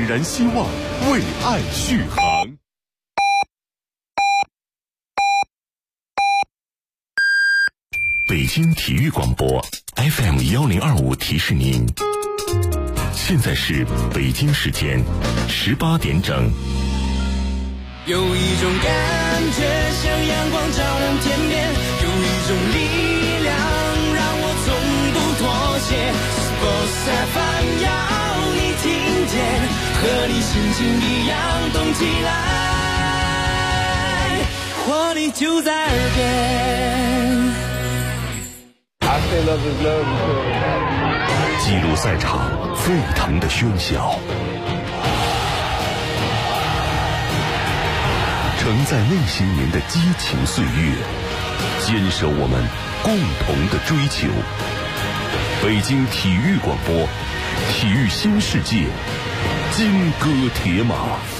点燃希望，为爱续航。北京体育广播 FM 1025提示您，现在是北京时间18点整。 有一种感觉像阳光照亮天边，有一种力量让我从不妥协。Sports FM 要你听见，和你心情一样动起来，活力就在耳边。 记录赛场沸腾的喧嚣，承载那些年的激情岁月，坚守我们共同的追求。北京体育广播，体育新世界，金戈铁马。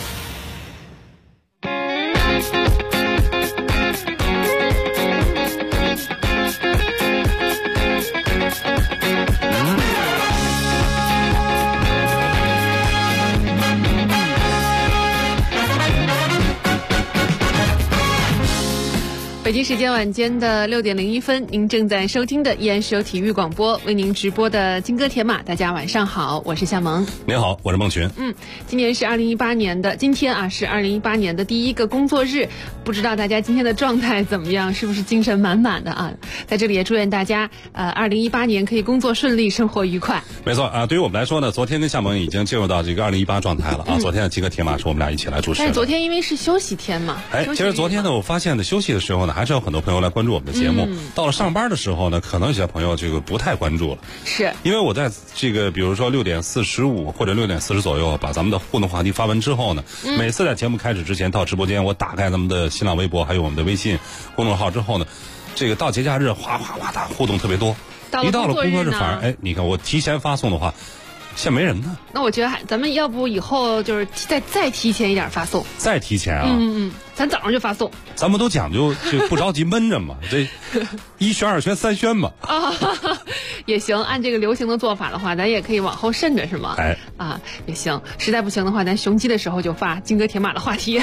北京时间晚间的6点01分，您正在收听的依然是由体育广播为您直播的金戈铁马。大家晚上好，我是夏萌。 您好，我是孟群。 今年是2018年的今天啊，是2018年的第一个工作日，不知道大家今天的状态怎么样，是不是精神满满的啊？在这里也祝愿大家2018年可以工作顺利，生活愉快。 没错啊，对于我们来说呢，昨天跟夏萌已经进入到这个2018状态了啊。昨天的金戈铁马是我们俩一起来主持的。 但是昨天因为是休息天嘛， 其实昨天呢，我发现呢，休息的时候呢，还是有很多朋友来关注我们的节目。到了上班的时候呢，可能有些朋友这个不太关注了。 是因为我在这个比如说6点45或者6点40左右把咱们的互动话题发完之后呢，每次在节目开始之前到直播间，我打开咱们的新浪微博还有我们的微信公众号之后呢，这个到节假日哗哗哗哒互动特别多。一到了工作日反而你看我提前发送的话，现在没人呢。 那我觉得咱们要不以后就是再提前一点发送， 再提前啊。 咱早上就发送。 咱们都讲究就不着急闷着嘛，这1宣2宣3宣嘛。 也行，按这个流行的做法的话，咱也可以往后慎着是吗？也行。实在不行的话，咱雄鸡的时候就发金戈铁马的话题。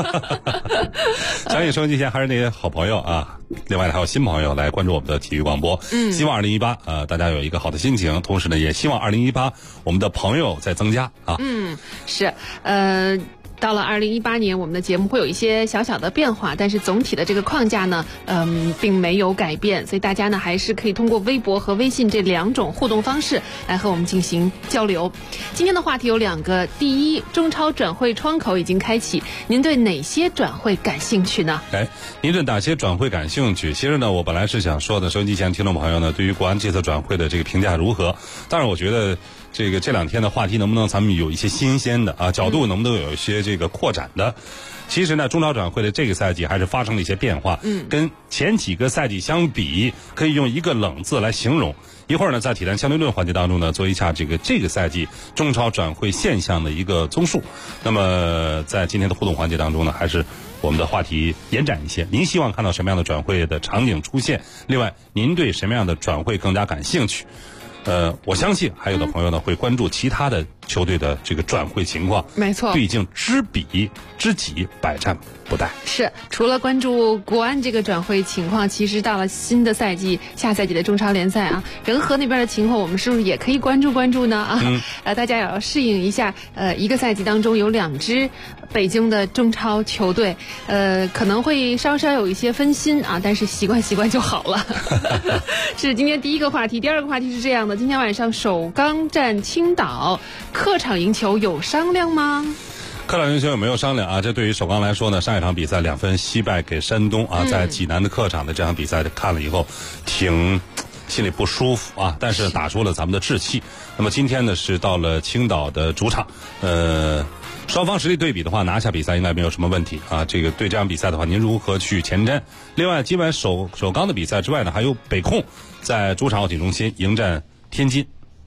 相信收音机前还是那些好朋友啊，另外还有新朋友来关注我们的体育广播。希望2018大家有一个好的心情，同时呢也希望2018我们的朋友在增加啊。 是到了2018年，我们的节目会有一些小小的变化，但是总体的这个框架呢，并没有改变，所以大家呢还是可以通过微博和微信这2种互动方式来和我们进行交流。今天的话题有2个，第一，中超转会窗口已经开启，您对哪些转会感兴趣呢？ 您对哪些转会感兴趣？其实呢，我本来是想说的，收音机前听众朋友呢，对于国安这次转会的这个评价如何？但是我觉得这2天的话题能不能咱们有一些新鲜的啊角度，能不能有一些这个扩展的？其实呢，中超转会的这个赛季还是发生了一些变化。跟前几个赛季相比，可以用一个冷字来形容。一会儿呢，在体坛相对论环节当中呢，做一下这个赛季中超转会现象的一个综述。那么在今天的互动环节当中呢，还是我们的话题延展一些。您希望看到什么样的转会的场景出现？另外，您对什么样的转会更加感兴趣？我相信还有的朋友呢会关注其他的球队的这个转会情况。 没错， 毕竟知彼知己，百战不殆。 是，除了关注国安这个转会情况，其实到了新的赛季，下赛季的中超联赛啊，仁和那边的情况，我们是不是也可以关注呢？大家也要适应一下，一个赛季当中有2支北京的中超球队，可能会稍稍有一些分心啊，但是习惯就好了。是今天第一个话题。第2个话题是这样的，今天晚上首钢战青岛，客场赢球有商量吗？ 客场赢球有没有商量啊？这对于首钢来说呢，上一场比赛2分惜败给山东啊，在济南的客场的这场比赛看了以后，挺心里不舒服啊，但是打出了咱们的志气。那么今天呢是到了青岛的主场，双方实力对比的话，拿下比赛应该没有什么问题啊。这个对这场比赛的话，您如何去前瞻？另外，今晚首钢的比赛之外呢，还有北控在主场奥体中心迎战天津。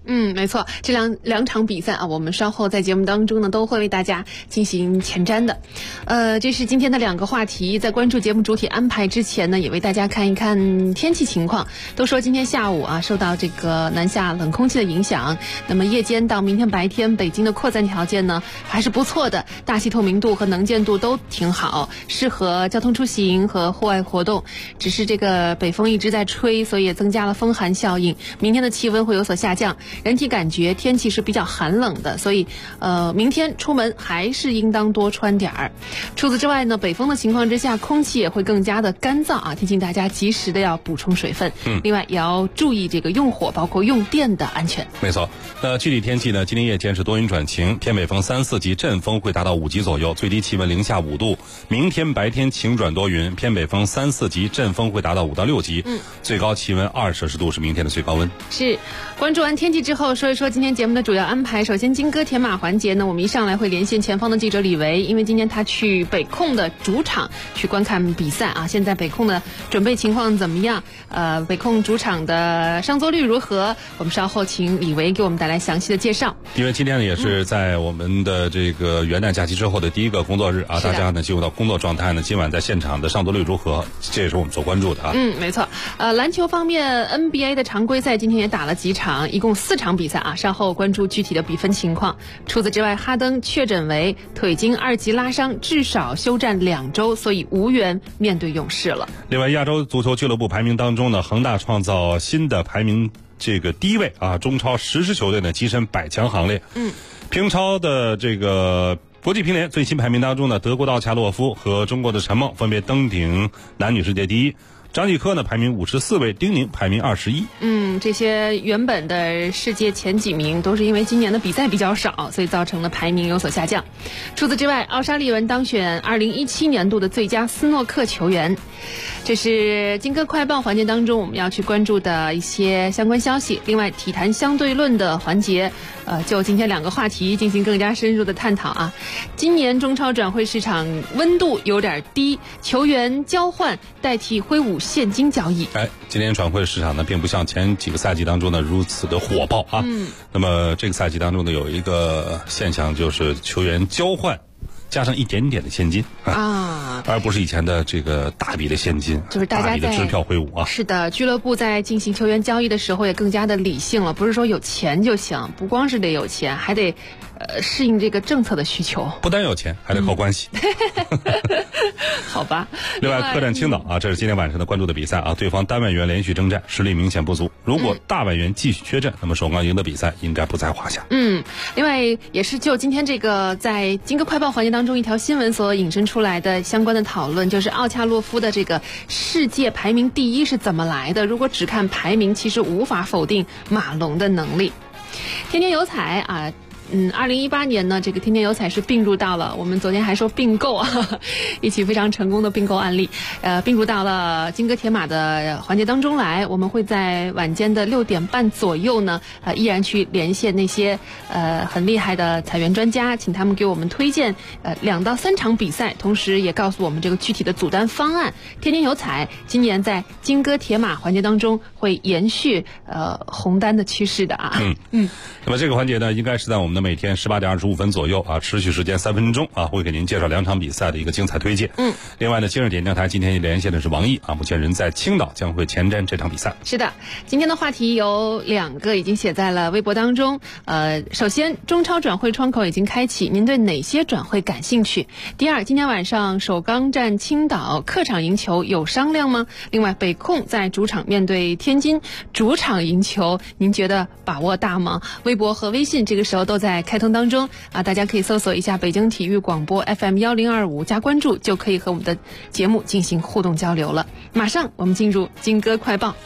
没错，这两场比赛啊，我们稍后在节目当中呢都会为大家进行前瞻的。这是今天的2个话题。在关注节目主体安排之前呢，也为大家看一看天气情况。都说今天下午啊，受到这个南下冷空气的影响，那么夜间到明天白天，北京的扩散条件呢还是不错的，大气透明度和能见度都挺好，适合交通出行和户外活动。只是这个北风一直在吹，所以也增加了风寒效应。明天的气温会有所下降，人体感觉天气是比较寒冷的，所以明天出门还是应当多穿点儿。除此之外呢，北风的情况之下，空气也会更加的干燥啊，提醒大家及时的要补充水分。另外也要注意这个用火包括用电的安全。 没错，那具体天气呢，今天夜间是多云转晴，偏北风3、4级，阵风会达到5级左右，最低气温零下5度。明天白天晴转多云，偏北风3、4级，阵风会达到5到6级，最高气温2摄氏度是明天的最高温。 是，关注完天气之后，说一说今天节目的主要安排。首先金戈铁马环节呢，我们一上来会连线前方的记者李维，因为今天他去北控的主场去观看比赛啊。现在北控的准备情况怎么样？北控主场的上座率如何？我们稍后请李维给我们带来详细的介绍。 因为今天呢也是在我们的这个元旦假期之后的第一个工作日啊，大家呢进入到工作状态呢，今晚在现场的上座率如何？这也是我们所关注的啊。 没错。篮球方面 NBA 的常规赛今天也打了几场，一共4场比赛啊，稍后关注具体的比分情况。除此之外，哈登确诊为腿筋2级拉伤，至少休战2周，所以无缘面对勇士了。 另外，亚洲足球俱乐部排名当中呢，恒大创造新的排名这个第1位啊，中超10支球队呢跻身100强行列。乒超的这个国际乒联最新排名当中呢，德国的奥恰洛夫和中国的陈梦分别登顶男女世界第1。张继科呢排名54位，丁宁排名21。 这些原本的世界前几名都是因为今年的比赛比较少，所以造成了排名有所下降。除此之外，奥沙利文当选2017年度的最佳斯诺克球员。这是金戈快报环节当中我们要去关注的一些相关消息。另外，体坛相对论的环节，就今天2个话题进行更加深入的探讨啊。今年中超转会市场温度有点低，球员交换代替挥舞现金交易。 今年转会市场呢，并不像前几个赛季当中呢如此的火爆啊。那么这个赛季当中呢，有一个现象就是球员交换加上一点点的现金啊，而不是以前的这个大笔的现金， 就是大家笔的支票挥舞啊。 是的，俱乐部在进行球员交易的时候也更加的理性了，不是说有钱就行，不光是得有钱，还得适应这个政策的需求。 不单有钱，还得靠关系。 好吧。 另外，客战青岛啊，这是今天晚上的关注的比赛啊。对方单外援连续征战，实力明显不足。如果大外援继续缺阵，那么首钢赢得比赛应该不在话下。 另外也是就今天这个在金戈快报环节当中一条新闻所引申出来的相关的讨论，就是奥恰洛夫的这个世界排名第1是怎么来的？如果只看排名，其实无法否定马龙的能力。天天有彩啊。2018年呢，这个天天有彩是并入到了，我们昨天还说并购啊，一起非常成功的并购案例，并入到了金戈铁马的环节当中来。我们会在晚间的6点半左右呢，依然去连线那些很厉害的裁员专家，请他们给我们推荐2到3场比赛，同时也告诉我们这个具体的组单方案。天天有彩今年在金戈铁马环节当中会延续红单的趋势的啊。 那么这个环节呢，应该是在我们的每天18点25分左右啊，持续时间3分钟啊，会给您介绍2场比赛的一个精彩推荐。另外呢，今日点将台今天连线的是王毅啊，目前人在青岛，将会前瞻这场比赛。 是的，今天的话题有2个已经写在了微博当中。首先，中超转会窗口已经开启，您对哪些转会感兴趣？第二，今天晚上首钢战青岛，客场赢球有商量吗？另外，北控在主场面对天津，主场赢球，您觉得把握大吗？微博和微信这个时候都在开通当中啊，大家可以搜索一下北京体育广播 FM 1025加关注，就可以和我们的节目进行互动交流了。马上我们进入金戈快报。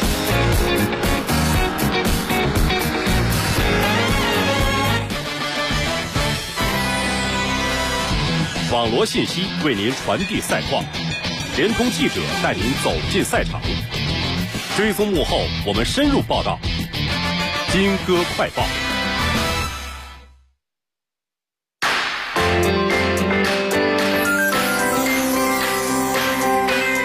网罗信息为您传递赛况，联通记者带您走进赛场，追踪幕后我们深入报道。金戈快报。 好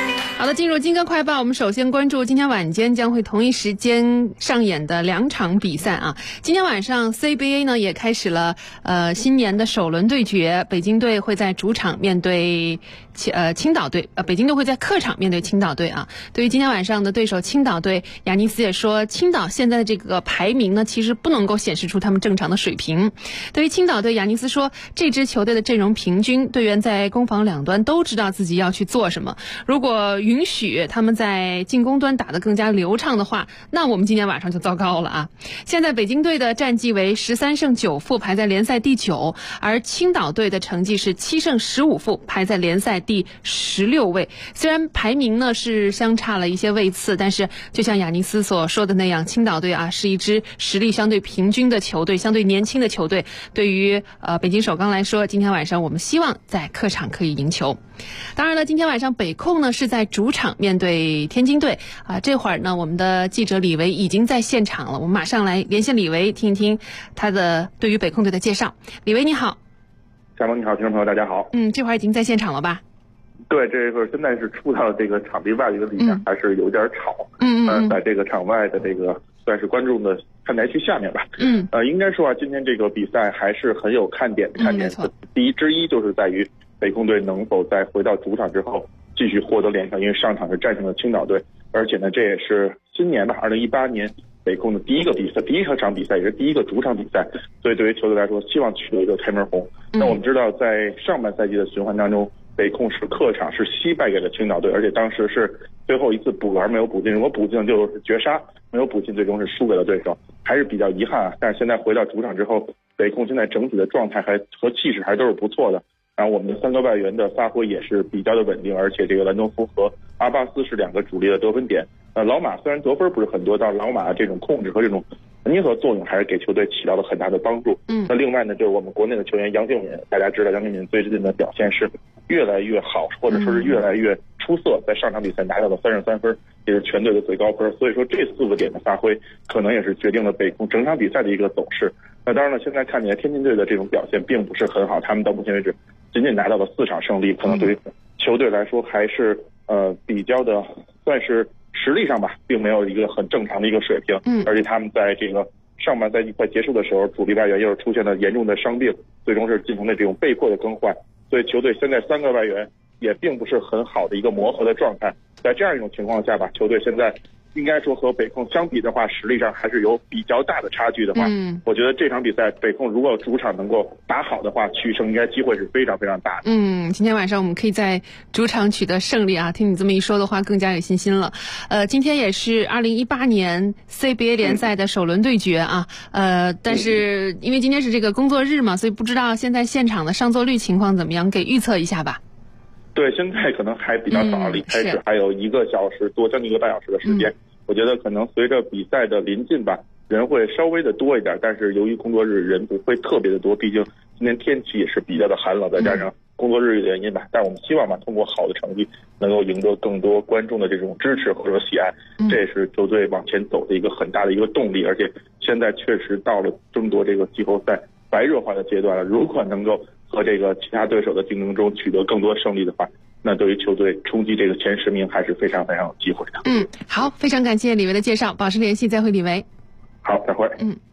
的，进入金歌快报，我们首先关注今天晚间将会同一时间上演的2场比赛啊。今天晚上 CBA 呢也开始了新年的首轮对决，北京队会在主场面对青岛队，北京队会在客场面对青岛队啊。对于今天晚上的对手青岛队，亚尼斯也说，青岛现在的这个排名呢，其实不能够显示出他们正常的水平。对于青岛队，亚尼斯说，这支球队的阵容平均，队员在攻防两端都知道自己要去做什么。如果允许他们在进攻端打得更加流畅的话，那我们今天晚上就糟糕了啊！现在北京队的战绩为13胜9负，排在联赛第9，而青岛队的成绩是7胜15负，排在联赛第16位。虽然排名呢是相差了一些位次，但是就像亚尼斯所说的那样，青岛队啊是一支实力相对平均的球队，相对年轻的球队。对于北京首钢来说，今天晚上我们希望在客场可以赢球。当然了，今天晚上北控呢是在主场面对天津队啊。这会儿呢，我们的记者李维已经在现场了，我们马上来连线李维，听一听他的对于北控队的介绍。李维你好。 夏萌你好，听众朋友大家好。 这会儿已经在现场了吧？ 对，这个现在是出到这个场地外的一个地方，还是有点吵。在这个场外的这个算是观众的看台区下面吧。应该说啊，今天这个比赛还是很有看点的。看点之一就是在于北控队能否在回到主场之后继续获得连胜，因为上场是战胜了青岛队，而且呢，这也是今年吧，2018年北控的第一场比赛，也是第一个主场比赛，所以对于球队来说，希望取得一个开门红。那我们知道，在上半赛季的循环当中，北控是客场是惜败给了青岛队，而且当时是最后一次补篮没有补进，如果补进就是绝杀，没有补进最终是输给了对手，还是比较遗憾啊。但是现在回到主场之后，北控现在整体的状态和气势还都是不错的。然后我们的3个外援的发挥也是比较的稳定，而且这个兰多夫和阿巴斯是2个主力的得分点。老马虽然得分不是很多，但老马这种控制和这种粘合作用还是给球队起到了很大的帮助。那另外呢，就是我们国内的球员杨敬敏，大家知道杨敬敏最近的表现是越来越好，或者说是越来越出色，在上场比赛拿到了33分，也是全队的最高分。所以说这4个点的发挥，可能也是决定了北控整场比赛的一个走势。那当然了，现在看起来天津队的这种表现并不是很好，他们到目前为止仅仅拿到了4场胜利，可能对于球队来说还是比较的算是实力上吧，并没有一个很正常的一个水平。而且他们在这个上半赛季快结束的时候，主力外援又是出现了严重的伤病，最终是进行了这种被迫的更换，所以球队现在3个外援也并不是很好的一个磨合的状态。在这样一种情况下吧，球队现在应该说和北控相比的话，实力上还是有比较大的差距的话，我觉得这场比赛北控如果主场能够打好的话，取胜应该机会是非常非常大的。 今天晚上我们可以在主场取得胜利啊！听你这么一说的话，更加有信心了。今天也是2018年 CBA 联赛的首轮对决啊。但是因为今天是这个工作日嘛，所以不知道现在现场的上座率情况怎么样，给预测一下吧。 对，现在可能还比较早，离开始还有1个小时多，将近1个半小时的时间。我觉得可能随着比赛的临近吧，人会稍微的多一点，但是由于工作日人不会特别的多，毕竟今天天气也是比较的寒冷，再加上工作日的原因吧。但我们希望吧，通过好的成绩能够赢得更多观众的这种支持或者喜爱，这也是球队往前走的一个很大的一个动力。而且现在确实到了争夺这个季后赛白热化的阶段了，如果能够和这个其他对手的竞争中取得更多胜利的话，那对于球队冲击这个前10名还是非常非常有机会的。 好，非常感谢李维的介绍，保持联系，再会李维。 好，再会。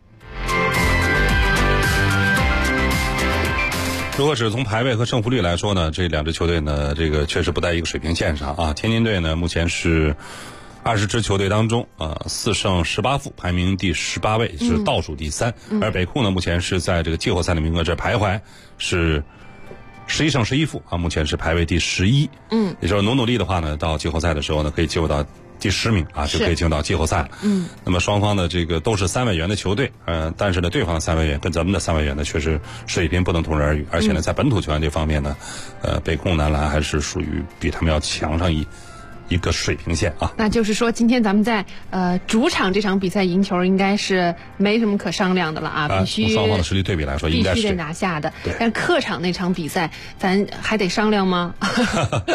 如果只是从排位和胜负率来说呢，这2支球队呢，这个确实不在一个水平线上啊。天津队呢，目前是20支球队当中4胜18负，排名第18位，是倒数第3。而北控呢，目前是在这个季后赛的名额这徘徊，是11胜11负啊，目前是排位第11。也就是努力的话呢，到季后赛的时候呢，可以进入到第10名啊，就可以进入到季后赛了。那么双方的这个都是3外援的球队，但是呢，对方的3外援跟咱们的3外援呢，确实水平不能同日而语。而且呢，在本土球员这方面呢，北控男篮还是属于比他们要强上一个水平线啊。 那就是说，今天咱们在主场这场比赛赢球，应该是没什么可商量的了啊！必须从双方的实力对比来说，应该是必须得拿下的。但客场那场比赛，咱还得商量吗？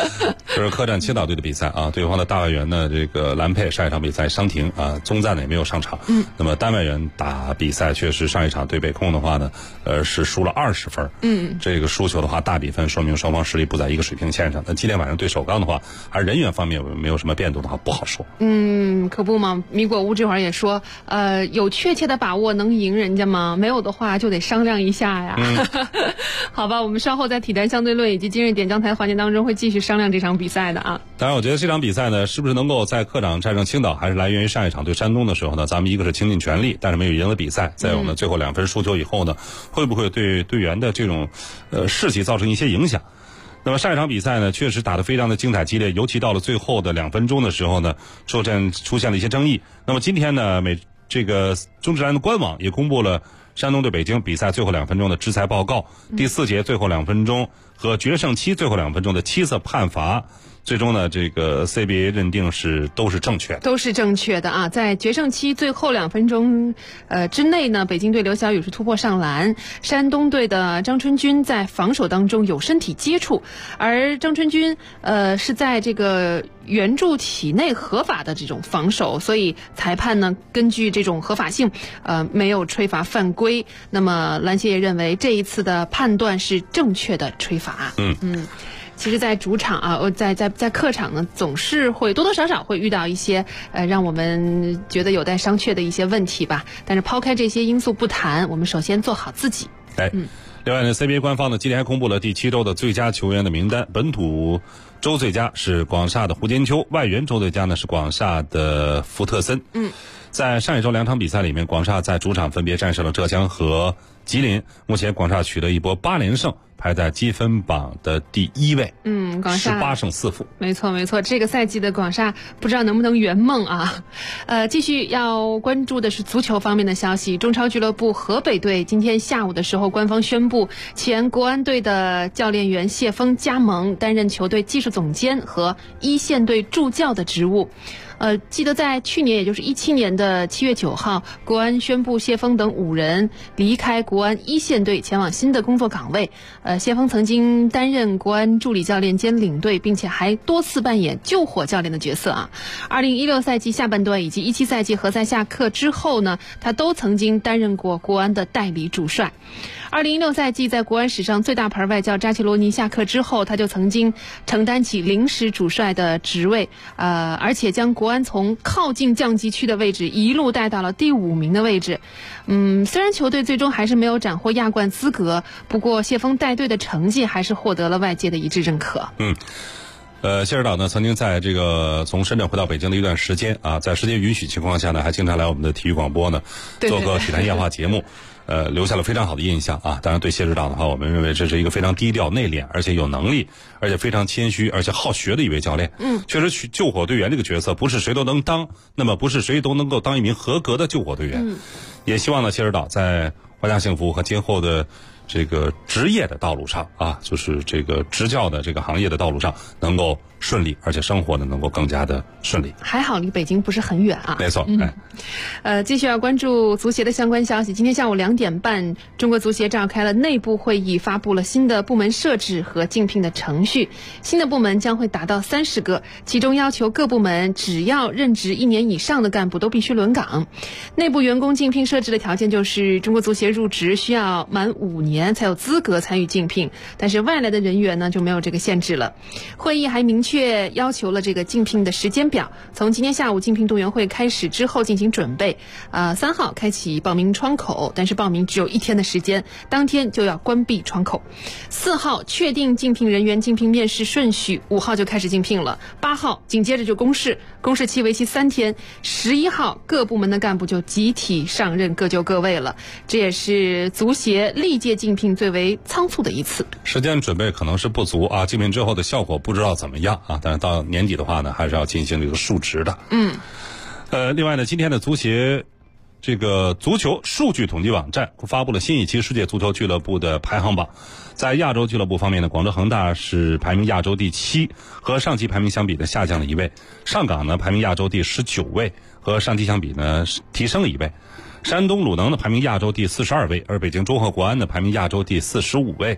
这是客战青岛队的比赛啊，对方的大外援呢，这个兰佩上一场比赛伤停啊，宗赞呢也没有上场。那么单外援打比赛确实上一场对北控的话呢，是输了20分。这个输球的话大比分说明双方实力不在一个水平线上。那今天晚上对首钢的话，还是人员方面没有什么变动的话，不好说。 可不嘛，米果乌这会儿也说，有确切的把握能赢人家吗？没有的话就得商量一下呀。好吧，我们稍后在体坛相对论以及今日点将台环节当中会继续商量这场比赛的啊。 当然，我觉得这场比赛呢，是不是能够在客场战胜青岛，还是来源于上一场对山东的时候呢，咱们一个是倾尽全力，但是没有赢了比赛；再有呢，最后2分输球以后呢，会不会对队员的这种士气造成一些影响？那么上一场比赛呢，确实打得非常的精彩激烈，尤其到了最后的2分钟的时候呢，出现了一些争议。那么今天呢，这个中职篮的官网也公布了山东对北京比赛最后2分钟的制裁报告，第4节最后2分钟和决胜期最后2分钟的7次判罚。最终呢，这个 CBA 认定都是正确的， 都是正确的啊！在决胜期最后2分钟之内呢，北京队刘晓宇是突破上篮，山东队的张春军在防守当中有身体接触，而张春军是在这个援助体内合法的这种防守，所以裁判呢根据这种合法性没有吹罚犯规。那么篮协也认为这一次的判断是正确的吹罚。其实在主场啊，在客场呢，总是会多多少少会遇到一些让我们觉得有待商榷的一些问题吧。但是抛开这些因素不谈，我们首先做好自己。 另外呢 ，CBA 官方呢今天还公布了第7周的最佳球员的名单，本土周最佳是广厦的胡坚秋，外援周最佳呢是广厦的福特森。在上一周2场比赛里面，广厦在主场分别战胜了浙江和吉林，目前广厦取得一波8连胜，排在积分榜的第1位。 广厦 18胜4负。 没错，这个赛季的广厦不知道能不能圆梦啊。继续要关注的是足球方面的消息。中超俱乐部河北队今天下午的时候，官方宣布前国安队的教练员谢峰加盟，担任球队技术总监和一线队助教的职务。记得在去年，也就是17年的7月9号，国安宣布谢峰等5人离开国安一线队，前往新的工作岗位。谢峰曾经担任国安助理教练兼领队，并且还多次扮演救火教练的角色啊。2016赛季下半段以及17赛季何塞下课之后呢，他都曾经担任过国安的代理主帅。2016赛季在国安史上最大牌外教扎切罗尼下课之后，他就曾经承担起临时主帅的职位，而且将国安从靠近降级区的位置一路带到了第5名的位置。虽然球队最终还是没有斩获亚冠资格，不过谢峰带队的成绩还是获得了外界的一致认可。 谢指导呢曾经在这个从深圳回到北京的一段时间啊，在时间允许情况下呢，还经常来我们的体育广播呢做个体坛夜话节目。留下了非常好的印象啊！当然，对谢指导的话，我们认为这是一个非常低调、内敛，而且有能力，而且非常谦虚，而且好学的一位教练。确实，救火队员这个角色不是谁都能当，那么不是谁都能够当一名合格的救火队员。也希望呢，谢指导在华夏幸福和今后的这个职业的道路上啊，就是这个执教的这个行业的道路上能够顺利，而且生活呢能够更加的顺利。 还好离北京不是很远啊。 没错。 继续要关注足协的相关消息。今天下午2点半，中国足协召开了内部会议，发布了新的部门设置和竞聘的程序。新的部门将会达到30个，其中要求各部门只要任职1年以上的干部都必须轮岗。内部员工竞聘设置的条件就是中国足协入职需要满5年才有资格参与竞聘，但是外来的人员呢就没有这个限制了。会议还明确要求了这个竞聘的时间表，从今天下午竞聘动员会开始之后进行准备。3号开启报名窗口，但是报名只有1天的时间，当天就要关闭窗口。4号确定竞聘人员竞聘面试顺序，5号就开始竞聘了。8号紧接着就公示，公示期为期3天。11号各部门的干部就集体上任，各就各位了。这也是足协历届竞聘最为仓促的一次。 时间准备可能是不足啊，竞聘之后的效果不知道怎么样啊，但是到年底的话呢，还是要进行这个述职的。另外呢，今天的足协这个足球数据统计网站发布了新一期世界足球俱乐部的排行榜。在亚洲俱乐部方面呢，广州恒大是排名亚洲第7，和上期排名相比呢下降了1位。上港呢排名亚洲第19位，和上期相比呢提升了1位。山东鲁能呢排名亚洲第42位，而北京中赫国安呢排名亚洲第45位。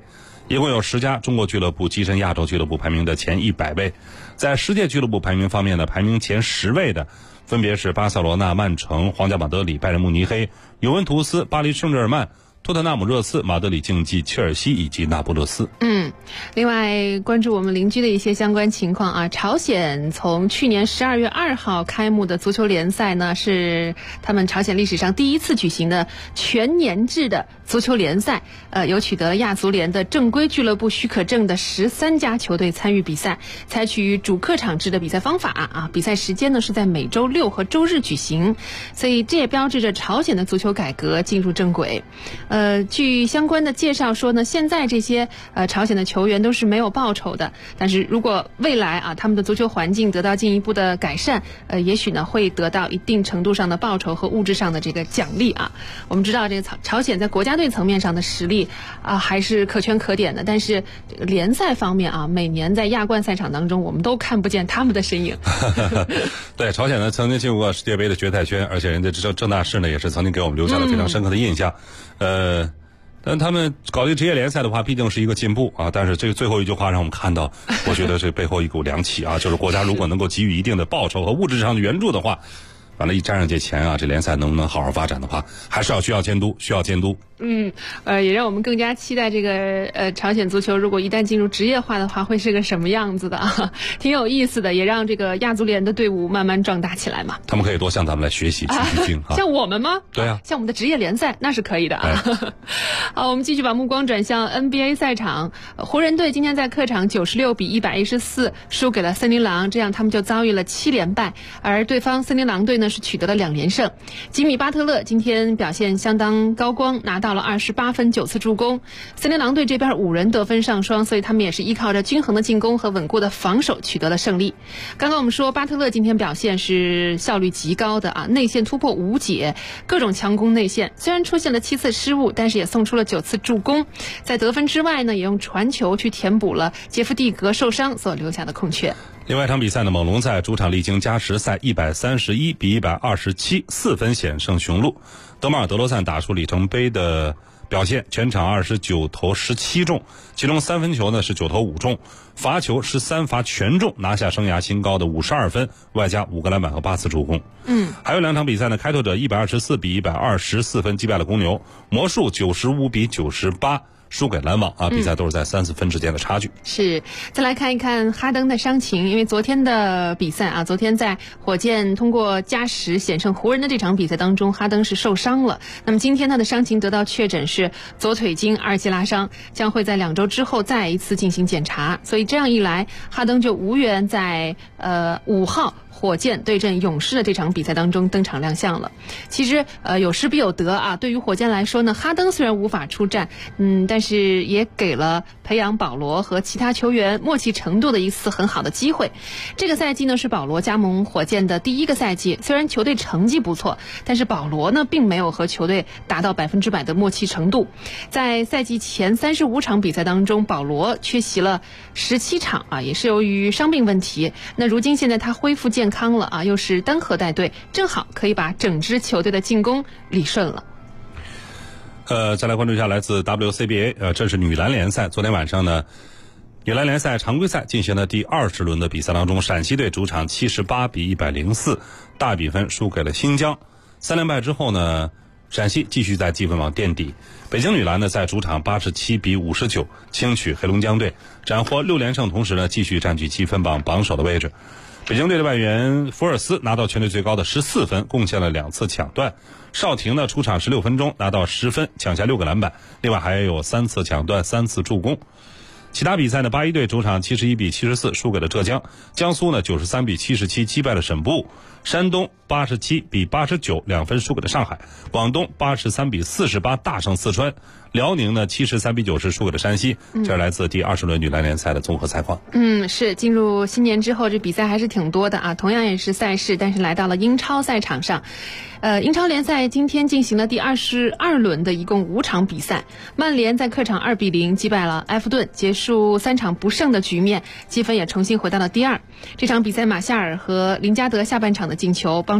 一共有10家中国俱乐部跻身亚洲俱乐部排名的前100位。在世界俱乐部排名方面呢，排名前10位的分别是巴塞罗那、曼城、皇家马德里、拜仁慕尼黑、尤文图斯、巴黎圣日耳曼、托特纳姆热刺、马德里竞技、切尔西以及那不勒斯。 另外关注我们邻居的一些相关情况啊，朝鲜从去年12月2号开幕的足球联赛呢，是他们朝鲜历史上第一次举行的全年制的足球联赛，有取得了亚足联的正规俱乐部许可证的13家球队参与比赛，采取主客场制的比赛方法啊，比赛时间呢是在每周6和周日举行，所以这也标志着朝鲜的足球改革进入正轨。据相关的介绍说呢，现在这些朝鲜的球员都是没有报酬的，但是如果未来啊他们的足球环境得到进一步的改善，也许呢会得到一定程度上的报酬和物质上的这个奖励啊。我们知道这个朝鲜在国家队层面上的实力啊还是可圈可点的，但是这个联赛方面啊，每年在亚冠赛场当中我们都看不见他们的身影。 对，朝鲜呢曾经进入过世界杯的决赛圈，而且人家郑大世呢也是曾经给我们留下了非常深刻的印象。但他们搞这职业联赛的话，毕竟是一个进步啊。但是这个最后一句话让我们看到，我觉得这背后一股凉气啊，就是国家如果能够给予一定的报酬和物质上的援助的话，完了，一沾上这钱啊，这联赛能不能好好发展的话，还是需要监督，需要监督。 也让我们更加期待这个朝鲜足球如果一旦进入职业化的话，会是个什么样子的啊？挺有意思的，也让这个亚足联的队伍慢慢壮大起来嘛。 他们可以多向咱们来学习，取经像我们吗？ 对啊， 像我们的职业联赛那是可以的啊。好，我们继续把目光转向 NBA 赛场，湖人队今天在客场96比114输给了森林狼，这样他们就遭遇了7连败，而对方森林狼队呢是取得了2连胜。吉米巴特勒今天表现相当高光，拿到了28分9次助攻。森林狼队这边5人得分上双，所以他们也是依靠着均衡的进攻和稳固的防守取得了胜利。刚刚我们说巴特勒今天表现是效率极高的啊，内线突破无解，各种强攻内线，虽然出现了7次失误，但是也送出了9次助攻。在得分之外呢，也用传球去填补了杰夫蒂格受伤所留下的空缺。 另外一场比赛呢，猛龙在主场历经加时赛131比127 4分险胜雄鹿。德马尔德罗赞打出里程碑的表现，全场29投17中，其中3分球呢是9投5中，罚球13罚全中，拿下生涯新高的52分，外加5个篮板和8次助攻。还有2场比赛呢，开拓者124比124分击败了公牛，魔术95比98输给篮网啊，比赛都是在3-4分之间的差距。 是，再来看一看哈登的伤情，因为昨天的比赛啊，昨天在火箭通过加时险胜湖人的这场比赛当中，哈登是受伤了。那么今天他的伤情得到确诊是左腿筋2级拉伤，将会在2周之后再一次进行检查。所以这样一来，哈登就无缘在5号火箭对阵勇士的这场比赛当中登场亮相了。其实有失必有得啊，对于火箭来说呢，哈登虽然无法出战，但是也给了培养保罗和其他球员默契程度的一次很好的机会。这个赛季呢是保罗加盟火箭的第1个赛季，虽然球队成绩不错，但是保罗呢并没有和球队达到100%的默契程度。在赛季前35场比赛当中，保罗缺席了17场啊，也是由于伤病问题。那如今现在他恢复健康了啊，又是单核带队，正好可以把整支球队的进攻理顺了。 再来关注一下来自 WCBA， 这是女篮联赛。昨天晚上呢，女篮联赛常规赛进行的第20轮的比赛当中，陕西队主场78比104大比分输给了新疆。3连败之后呢，陕西继续在积分榜垫底。北京女篮呢在主场87比59轻取黑龙江队，斩获6连胜，同时呢继续占据积分榜榜首的位置。北京队的外援福尔斯拿到全队最高的14分，贡献了2次抢断。邵婷呢出场16分钟拿到10分，抢下6个篮板，另外还有3次抢断3次助攻。其他比赛呢，八一队主场71比74输给了浙江，江苏呢93比77击败了沈布，山东87比892分输给了上海，广东83比48大胜四川，辽宁呢73比90输给了山西。这是来自第20轮女篮联赛的综合赛况。 是进入新年之后，这比赛还是挺多的啊。同样也是赛事，但是来到了英超赛场上。英超联赛今天进行了第22轮的一共5场比赛，曼联在客场2比0击败了埃弗顿，结束3场不胜的局面，积分也重新回到了第2。这场比赛马夏尔和林加德下半场的进球帮助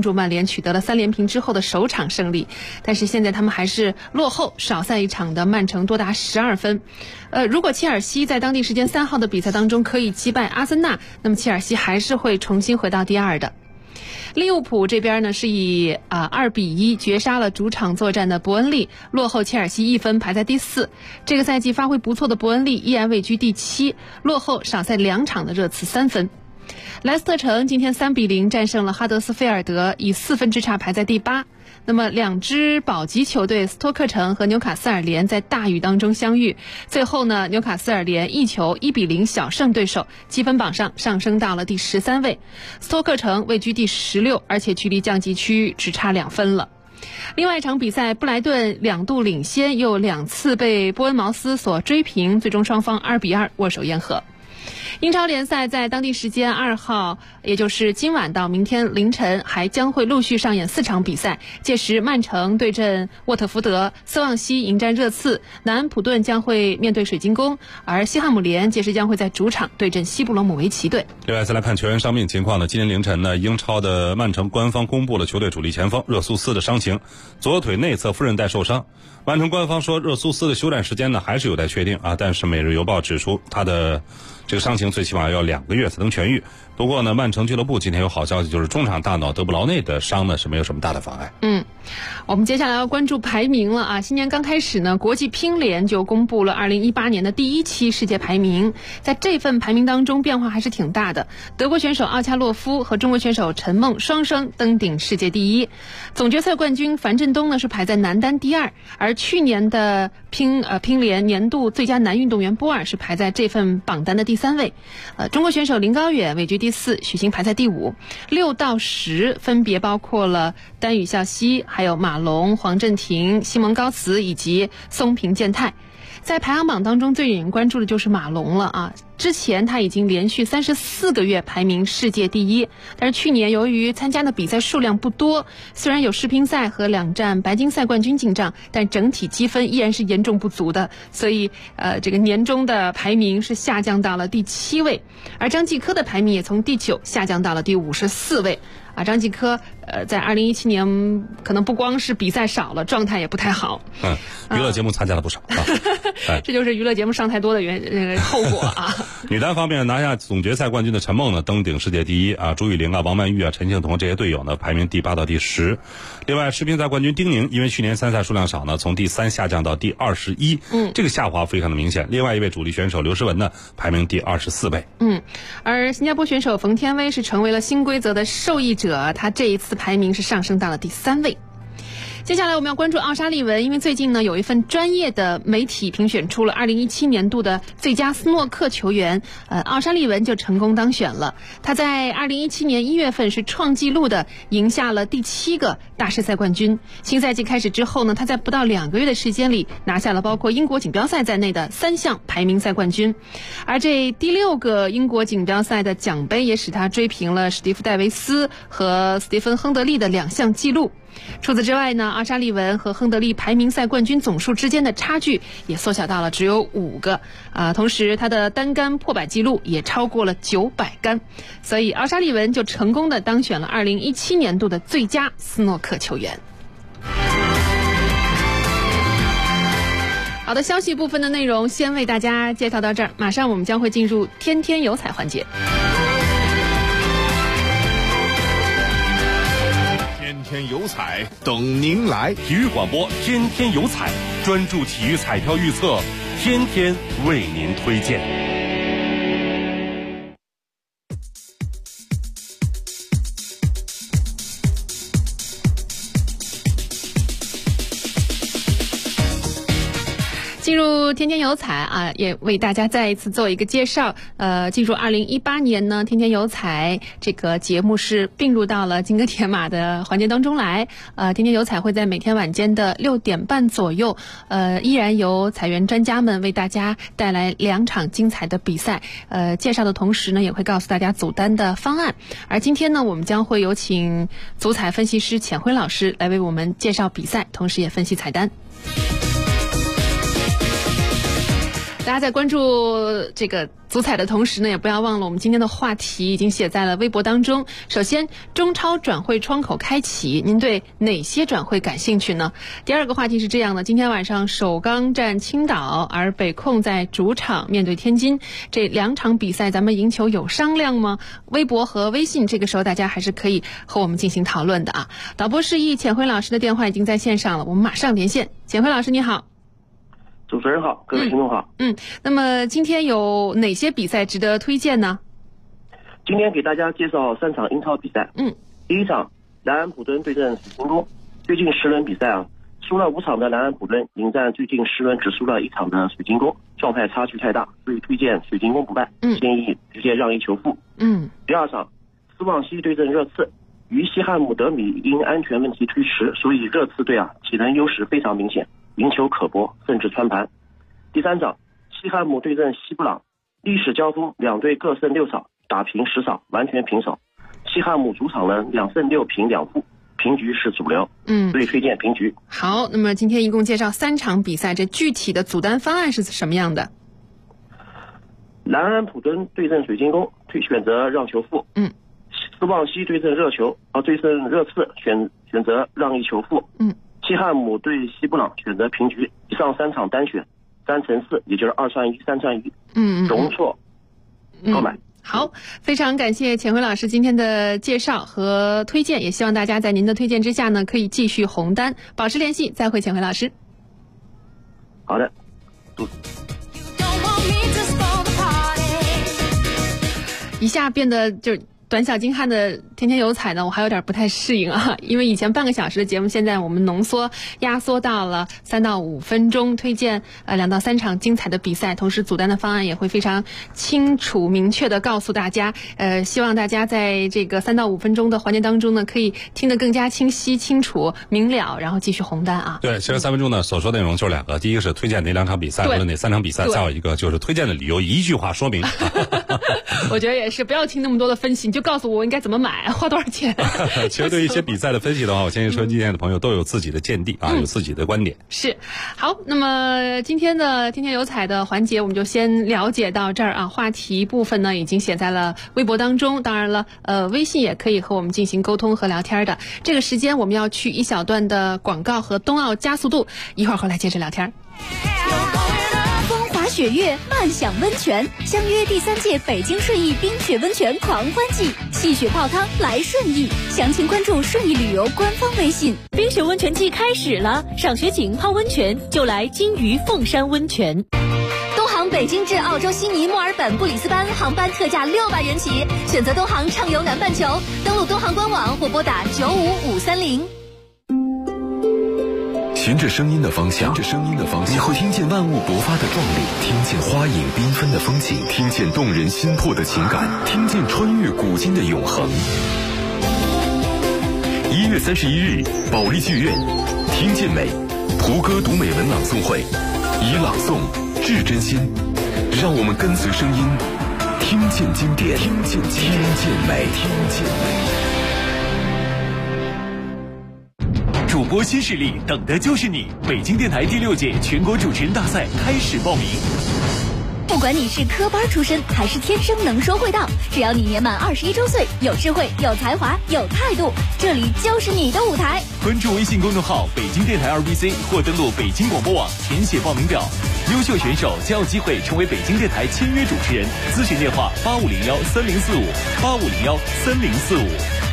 助曼联取得了3连平之后的首场胜利，但是现在他们还是落后少赛一场的曼城多达12分。如果切尔西在当地时间3号的比赛当中可以击败阿森纳，那么切尔西还是会重新回到第2的。利物浦这边呢是以2-1绝杀了主场作战的伯恩利，落后切尔西1分，排在第4。这个赛季发挥不错的伯恩利依然位居第7，落后少赛2场的热刺3分。莱斯特城今天3-0战胜了哈德斯菲尔德，以4分之差排在第8。那么2支保级球队斯托克城和纽卡斯尔联在大雨当中相遇，最后呢纽卡斯尔联1球1-0小胜对手，积分榜上上升到了第13位，斯托克城位居第16，而且距离降级区只差2分了。另外一场比赛，布莱顿2度领先，又2次被波恩茅斯所追平，最终双方2-2握手言和。英超联赛在当地时间2号，也就是今晚到明天凌晨，还将会陆续上演4场比赛。届时，曼城对阵沃特福德，斯旺西迎战热刺，南安普顿将会面对水晶宫，而西汉姆联届时将会在主场对阵西布罗姆维奇队。 另外，再来看球员伤病情况呢。今天凌晨呢，英超的曼城官方公布了球队主力前锋热苏斯的伤情，左腿内侧副韧带受伤。曼城官方说，热苏斯的休战时间呢还是有待确定啊，但是《每日邮报》指出，他的这个伤情最起码要2个月才能痊愈。不过呢，曼城俱乐部今天有好消息，就是中场大脑德布劳内的伤呢是没有什么大的妨碍。 我们接下来要关注排名了啊！新年刚开始呢，国际乒联就公布了2018年的第1期世界排名，在这份排名当中变化还是挺大的。德国选手奥恰洛夫和中国选手陈梦双双登顶世界第1，总决赛冠军樊振东呢是排在男单第2，而去年的乒联年度最佳男运动员波尔是排在这份榜单的第3位。中国选手林高远位居第4，许昕排在第5。6到10分别包括了丹羽孝希，还有马龙、黄镇廷、西蒙高茨以及松平健太。在排行榜当中最引人关注的就是马龙了啊！之前他已经连续34个月排名世界第1，但是去年由于参加的比赛数量不多，虽然有世乒赛和2站白金赛冠军进账，但整体积分依然是严重不足的，所以这个年终的排名是下降到了第7位，而张继科的排名也从第9下降到了第54位。张继科在2017年可能不光是比赛少了，状态也不太好。 娱乐节目参加了不少啊。 这就是娱乐节目上太多的后果啊。 女单方面拿下总决赛冠军的陈梦呢登顶世界第1啊，朱雨玲啊、王曼玉啊、陈幸同这些队友呢排名第8到第10。另外世乒赛冠军丁宁因为去年参赛数量少呢，从第3下降到第21，这个下滑非常的明显。另外一位主力选手刘诗雯呢排名第24位。 而新加坡选手冯天薇是成为了新规则的受益者，他这一次排名是上升到了第3位。接下来我们要关注奥沙利文，因为最近呢有一份专业的媒体评选出了2017年度的最佳斯诺克球员，奥沙利文就成功当选了。他在2017年1月份是创纪录的赢下了第7个大师赛冠军。新赛季开始之后呢，他在不到2个月的时间里拿下了包括英国锦标赛在内的3项排名赛冠军，而这第6个英国锦标赛的奖杯也使他追平了史蒂夫戴维斯和斯蒂芬亨德利的2项纪录。除此之外呢，奥沙利文和亨德利排名赛冠军总数之间的差距也缩小到了只有5个同时他的单杆破百纪录也超过了900杆，所以奥沙利文就成功的当选了2017年度的最佳斯诺克球员。好的，消息部分的内容先为大家介绍到这儿，马上我们将会进入天天有彩环节。 天天有彩等您来，体育广播天天有彩，专注体育彩票预测，天天为您推荐。 进入天天有彩啊，也为大家再一次做一个介绍。进入2018年呢，天天有彩这个节目是并入到了金戈铁马的环节当中来。天天有彩会在每天晚间的6点半左右，依然由彩员专家们为大家带来2场精彩的比赛。介绍的同时呢，也会告诉大家组单的方案。而今天呢，我们将会有请足彩分析师浅辉老师来为我们介绍比赛，同时也分析彩单。 大家在关注这个足彩的同时呢，也不要忘了我们今天的话题已经写在了微博当中。首先，中超转会窗口开启，您对哪些转会感兴趣呢？第二个话题是这样的，今天晚上首钢战青岛，而北控在主场面对天津，这2场比赛咱们赢球有商量吗？微博和微信这个时候大家还是可以和我们进行讨论的啊。导播示意，浅辉老师的电话已经在线上了，我们马上连线。浅辉老师你好。 主持人好，各位听众好。 那么今天有哪些比赛值得推荐呢？ 今天给大家介绍3场英超比赛。第一场，莱昂普顿对阵水晶宫。最近10轮比赛啊，输了5场的莱昂普顿迎战最近10轮只输了1场的水晶宫，状态差距太大，所以推荐水晶宫不败。建议直接让1球负。第二场，斯旺西对阵热刺。于西汉姆德米因安全问题推迟，所以热刺队啊体能优势非常明显，赢球可博，甚至穿盘。第三场，西汉姆对阵西布朗，历史交锋，2队各胜6场，打平10场，完全平手。西汉姆主场呢2胜6平2负，平局是主流。所以推荐平局。 好，那么今天一共介绍3场比赛，这具体的组单方案是什么样的？ 莱昂普顿对阵水晶宫，选择让球负。斯旺西对阵热刺选择让1球负。西汉姆对西布朗选择平局。以上3场单选3乘4，也就是2串1，3串1。容错购买。 好，非常感谢浅辉老师今天的介绍和推荐，也希望大家在您的推荐之下呢，可以继续红单，保持联系。再会，浅辉老师。 好的。 一下变得就短小精悍的天天有彩呢，我还有点不太适应啊，因为以前半个小时的节目，现在我们浓缩压缩到了3到5分钟，推荐2到3场精彩的比赛，同时组单的方案也会非常清楚明确的告诉大家。希望大家在这个3到5分钟的环节当中呢，可以听得更加清晰、清楚、明了，然后继续红单啊。 对，其实3分钟呢，所说内容就是2个，第一个是推荐哪2场比赛或者哪3场比赛，再有一个就是推荐的理由，一句话说明。 我觉得也是，不要听那么多的分析，你就告诉我应该怎么买，花多少钱。 其实对于一些比赛的分析的话，我相信收音机前的朋友都有自己的见地啊，有自己的观点。 是。好，那么今天的天天有彩的环节我们就先了解到这儿啊。话题部分呢已经写在了微博当中，当然了微信也可以和我们进行沟通和聊天的。这个时间我们要去一小段的广告和冬奥加速度，一会儿回来接着聊天。 雪月漫享温泉，相约第3届北京顺义冰雪温泉狂欢季，戏雪泡汤来顺义，详情关注顺义旅游官方微信。 冰雪温泉季开始了，赏雪景泡温泉就来金鱼凤山温泉。 东航北京至澳洲悉尼、墨尔本、布里斯班航班特价600元起，选择东航畅游南半球，登录东航官网或拨打95530。 循着声音的方向，你会听见万物勃发的壮丽，听见花影缤纷的风景，听见动人心魄的情感，听见穿越古今的永恒。1月31日，保利剧院，听见美，胡歌读美文朗诵会，以朗诵致真心，让我们跟随声音，听见经典，听见美。 主播新势力，等的就是你！北京电台第6届全国主持人大赛开始报名。 不管你是科班出身还是天生能说会道，只要你年满21周岁，有智慧、有才华、有态度，这里就是你的舞台。 关注微信公众号北京电台2BC 或登录北京广播网填写报名表，优秀选手将有机会成为北京电台签约主持人。咨询电话8501304585013045。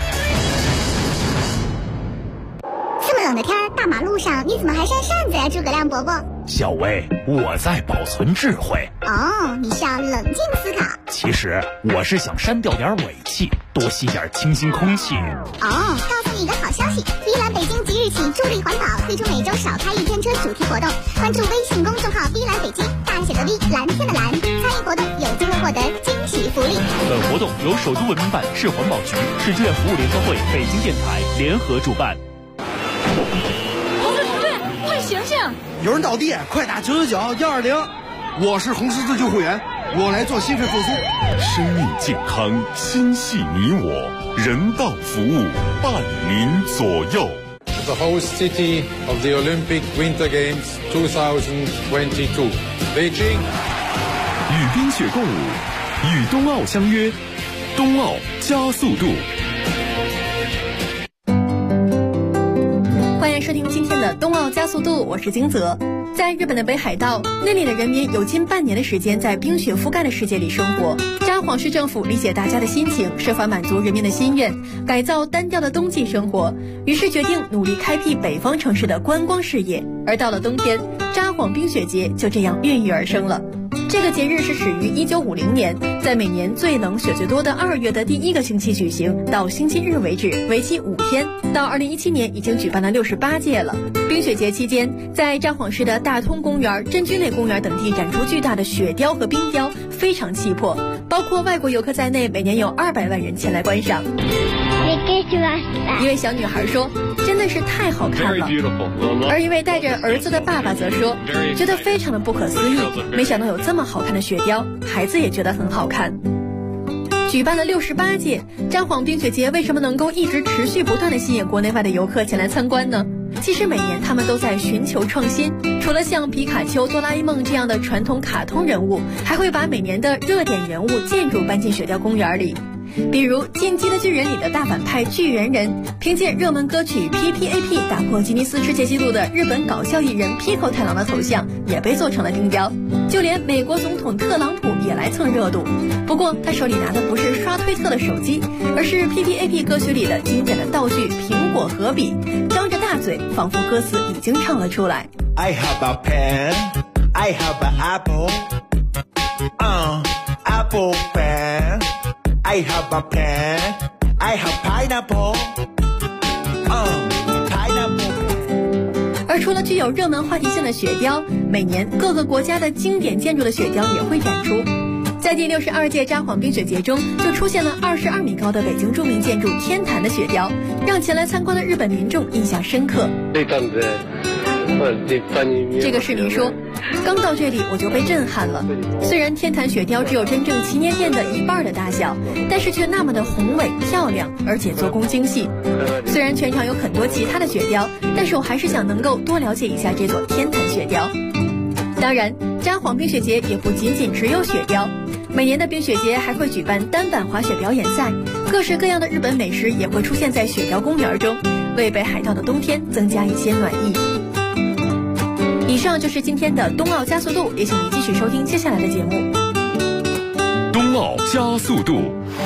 冷的天，大马路上你怎么还扇扇子呀，诸葛亮伯伯？ 小薇，我在保存智慧。 哦，你是要冷静思考。 其实我是想删掉点尾气，多吸点清新空气。 哦，告诉你一个好消息，碧蓝北京即日起助力环保，推出每周少开1天车主题活动。关注微信公众号碧蓝北京，大写的 V， 蓝天的蓝，参与活动有机会获得惊喜福利。 本活动由首都文明办、市环保局、市志愿服务联合会、北京电台联合主办。 同志，快醒醒！ 有人倒地，快打999-120。我是红十字救护员，我来做心肺复苏。 生命健康，心系你我，人道服务伴您左右。 The host city of the Olympic Winter Games 2022, Beijing 与冰雪共舞，与冬奥相约，冬奥加速度。 欢迎收听今天的冬奥加速度，我是金泽。在日本的北海道，那里的人民有近半年的时间在冰雪覆盖的世界里生活。札幌市政府理解大家的心情，设法满足人民的心愿，改造单调的冬季生活，于是决定努力开辟北方城市的观光事业。而到了冬天，札幌冰雪节就这样孕育而生了。这个节日是始于1950年，在每年最冷雪最多的2月的第1个星期举行，到星期日为止，为期5天。到2017年已经举办了68届了。冰雪节期间，在札幌市的大通公园、真君内公园等地展出巨大的雪雕和冰雕，非常气魄。包括外国游客在内，每年有200万人前来观赏。一位小女孩说：“真的是太好看了。”而一位带着儿子的爸爸则说：“觉得非常的不可思议，没想到有这么好看的雪雕，孩子也觉得很好看。”举办了68届，札幌冰雪节为什么能够一直持续不断地吸引国内外的游客前来参观呢？其实每年他们都在寻求创新，除了像皮卡丘、哆啦 A 梦这样的传统卡通人物，还会把每年的热点人物建筑搬进雪雕公园里。比如《进击的巨人》里的大反派巨人人，凭借热门歌曲 PPAP 打破吉尼斯世界纪录的日本搞笑艺人 Pico 太郎的头像也被做成了冰雕，就连美国总统特朗普也来蹭热度。不过他手里拿的不是刷推特的手机，而是 PPAP 歌曲里的经典的道具苹果和笔，张着大嘴，仿佛歌词已经唱了出来。 I have a pen, I have an apple, apple pen, I have a pen, I have pineapple, pineapple pen。 而除了具有热门话题性的雪雕，每年各个国家的经典建筑的雪雕也会展出。在第62届札幌冰雪节中，就出现了22米高的北京著名建筑天坛的雪雕，让前来参观的日本民众印象深刻。这个市民说，刚到这里我就被震撼了。虽然天坛雪雕只有真正祈年殿的1半的大小，但是却那么的宏伟漂亮，而且做工精细。虽然全场有很多其他的雪雕，但是我还是想能够多了解一下这座天坛雪雕。当然，札幌冰雪节也不仅仅只有雪雕，每年的冰雪节还会举办单板滑雪表演赛，各式各样的日本美食也会出现在雪雕公园中，为北海道的冬天增加一些暖意。以上就是今天的冬奥加速度，也请您继续收听接下来的节目。 冬奥加速度。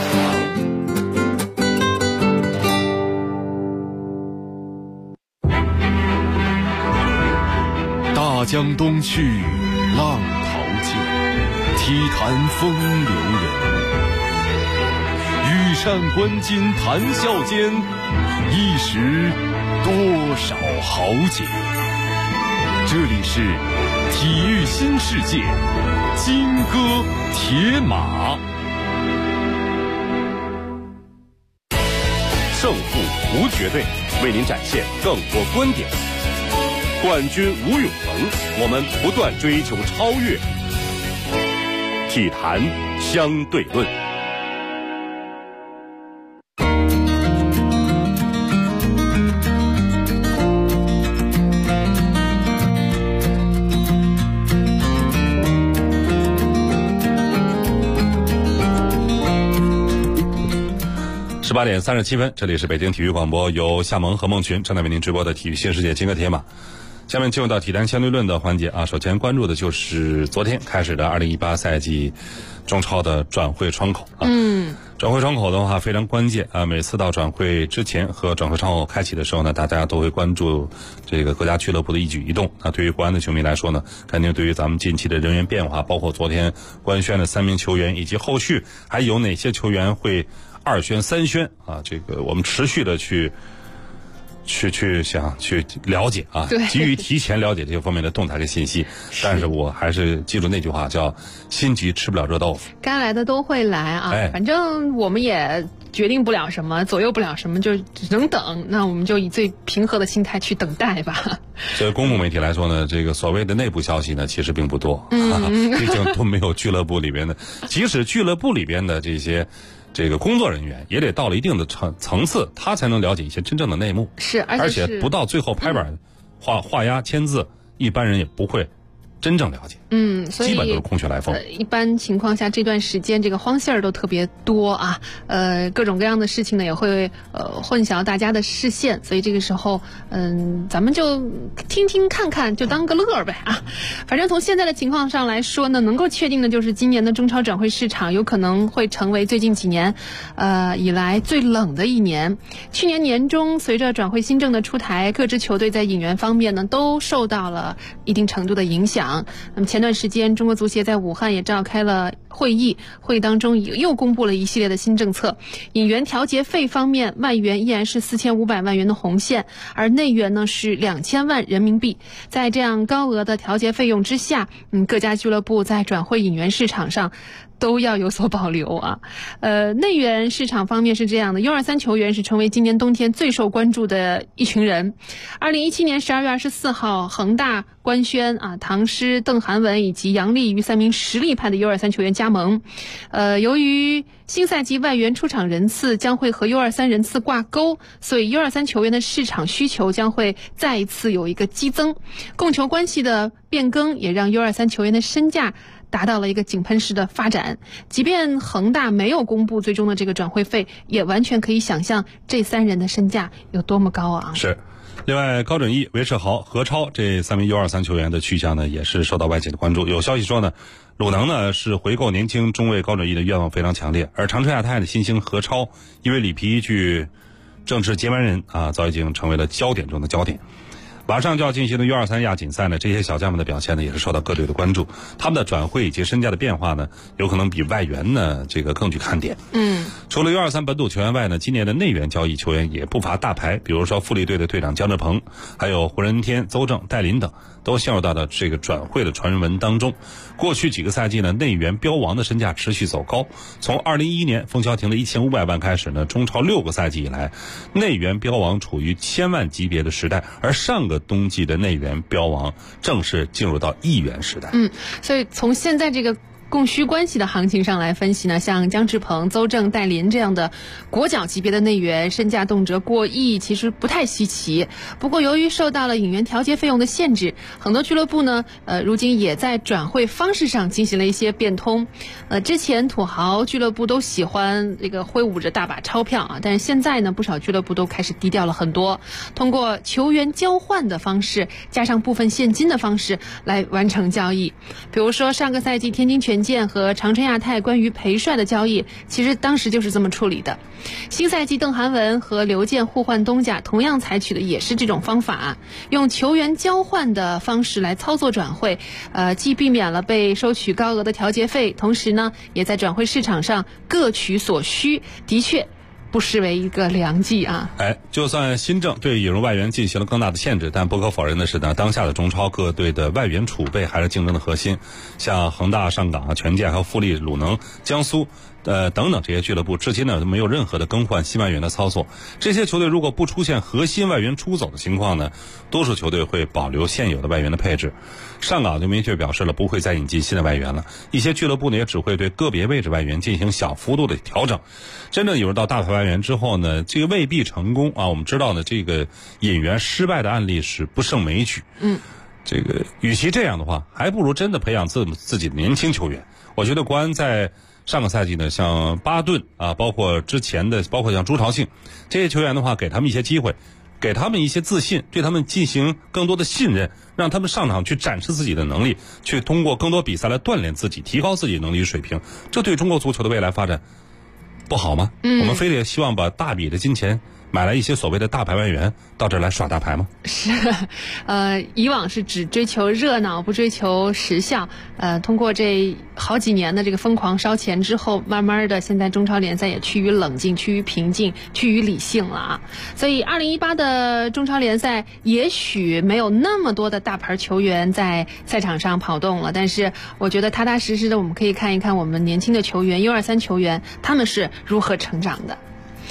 大江东去，浪淘尽，体坛风流人。羽扇纶巾谈笑间，一时多少豪杰。这里是体育新世界，金戈铁马。 胜负无绝对，为您展现更多观点。冠军无永恒，我们不断追求超越。体坛相对论。18点37分，这里是北京体育广播，由夏萌和孟群正在为您直播的体育新世界金戈铁马。下面进入到体坛相对论的环节啊，首先关注的就是昨天开始的2018赛季中超的转会窗口啊。转会窗口的话非常关键啊，每次到转会之前和转会窗口开启的时候呢，大家都会关注这个各家俱乐部的一举一动。那对于国安的球迷来说呢，肯定对于咱们近期的人员变化，包括昨天官宣的3名球员，以及后续还有哪些球员会2宣3宣啊，这个我们持续的去想去了解啊，急于提前了解这些方面的动态跟信息。但是我还是记住那句话，叫心急吃不了热豆腐， 该来的都会来啊。反正我们也决定不了什么，左右不了什么，就只能等。那我们就以最平和的心态去等待吧。 这公共媒体来说呢，这个所谓的内部消息呢，其实并不多，毕竟都没有俱乐部里边的，即使俱乐部里边的这个工作人员也得到了一定的层次，他才能了解一些真正的内幕。 是， 而且不到最后拍板画押签字，一般人也不会真正了解。 所以基本都是空穴来风。 一般情况下，这段时间这个荒信儿都特别多啊，各种各样的事情呢也会混淆大家的视线，所以这个时候，咱们就听听看看，就当个乐儿呗啊。反正从现在的情况上来说呢，能够确定的就是今年的中超转会市场有可能会成为最近几年以来最冷的一年。去年年中，随着转会新政的出台，各支球队在引援方面呢都受到了一定程度的影响。那么前段时间，中国足协在武汉也召开了会议当中又公布了一系列的新政策。引援调节费方面，外援依然是4500万元的红线，而内援呢是2000万人民币。在这样高额的调节费用之下，各家俱乐部在转会引援市场上都要有所保留啊。内援市场方面是这样的，U23球员是成为今年冬天最受关注的一群人。2017年12月24号，恒大官宣唐诗、邓涵文以及杨丽瑜3名实力派的 U23球员加盟。由于新赛季外援出场人次将会和 U23人次挂钩，所以 U23球员的市场需求将会再一次有一个激增。供求关系的变更也让 U23球员的身价达到了一个井喷式的发展。即便恒大没有公布最终的这个转会费，也完全可以想象这3人的身价有多么高昂。 是。另外，高准翼、韦世豪、何超这3名 U23球员的去向呢，也是受到外界的关注。有消息说呢，鲁能呢是回购年轻中卫高准翼的愿望非常强烈，而长春亚泰的新星何超因为里皮具政治接班人早已经成为了焦点中的焦点。马上就要进行的 U23 亚锦赛呢，这些小将们的表现呢也是受到各队的关注，他们的转会以及身价的变化呢，有可能比外援呢这个更具看点。除了 U23 本土球员外呢，今年的内援交易球员也不乏大牌，比如说富力队的队长姜志鹏，还有胡仁天、邹正、戴林等，都陷入到了这个转会的传闻当中。过去几个赛季呢，内援标王的身价持续走高，从2011年冯潇霆的1500万开始呢，中超6个赛季以来，内援标王处于1000万级别的时代，而上个冬季的内援标王正式进入到亿元时代。 所以从现在这个供需关系的行情上来分析呢，像姜志鹏、邹正、戴林这样的国脚级别的内援，身价动辄过亿，其实不太稀奇。不过由于受到了引援调节费用的限制，很多俱乐部呢如今也在转会方式上进行了一些变通。之前土豪俱乐部都喜欢这个挥舞着大把钞票但是现在呢，不少俱乐部都开始低调了很多，通过球员交换的方式加上部分现金的方式来完成交易。比如说上个赛季天津权健和长春亚泰关于裴帅的交易，其实当时就是这么处理的。新赛季邓涵文和刘健互换东家，同样采取的也是这种方法，用球员交换的方式来操作转会，既避免了被收取高额的调节费，同时呢，也在转会市场上各取所需，的确不失为一个良计啊！ 就算新政对引入外援进行了更大的限制，但不可否认的是呢，当下的中超各队的外援储备还是竞争的核心。像恒大、上港、权健和富力、鲁能、江苏等等这些俱乐部，至今呢都没有任何的更换新外援的操作。这些球队如果不出现核心外援出走的情况呢，多数球队会保留现有的外援的配置。上港就明确表示了不会再引进新的外援了，一些俱乐部呢也只会对个别位置外援进行小幅度的调整。真正引入到大牌外援之后呢，这个未必成功我们知道呢，这个引援失败的案例是不胜枚举。这个与其这样的话，还不如真的培养自己的年轻球员。我觉得国安在上个赛季呢，像巴顿包括之前的，包括像朱朝庆这些球员的话，给他们一些机会，给他们一些自信，对他们进行更多的信任，让他们上场去展示自己的能力，去通过更多比赛来锻炼自己，提高自己能力水平。这对中国足球的未来发展不好吗？我们非得希望把大笔的金钱买来一些所谓的大牌外援到这儿来耍大牌吗？ 是，以往是只追求热闹，不追求实效。通过这好几年的这个疯狂烧钱之后，慢慢的现在中超联赛也趋于冷静，趋于平静，趋于理性了所以2018的中超联赛也许没有那么多的大牌球员在赛场上跑动了，但是我觉得踏踏实实的我们可以看一看我们年轻的球员 U23 球员他们是如何成长的。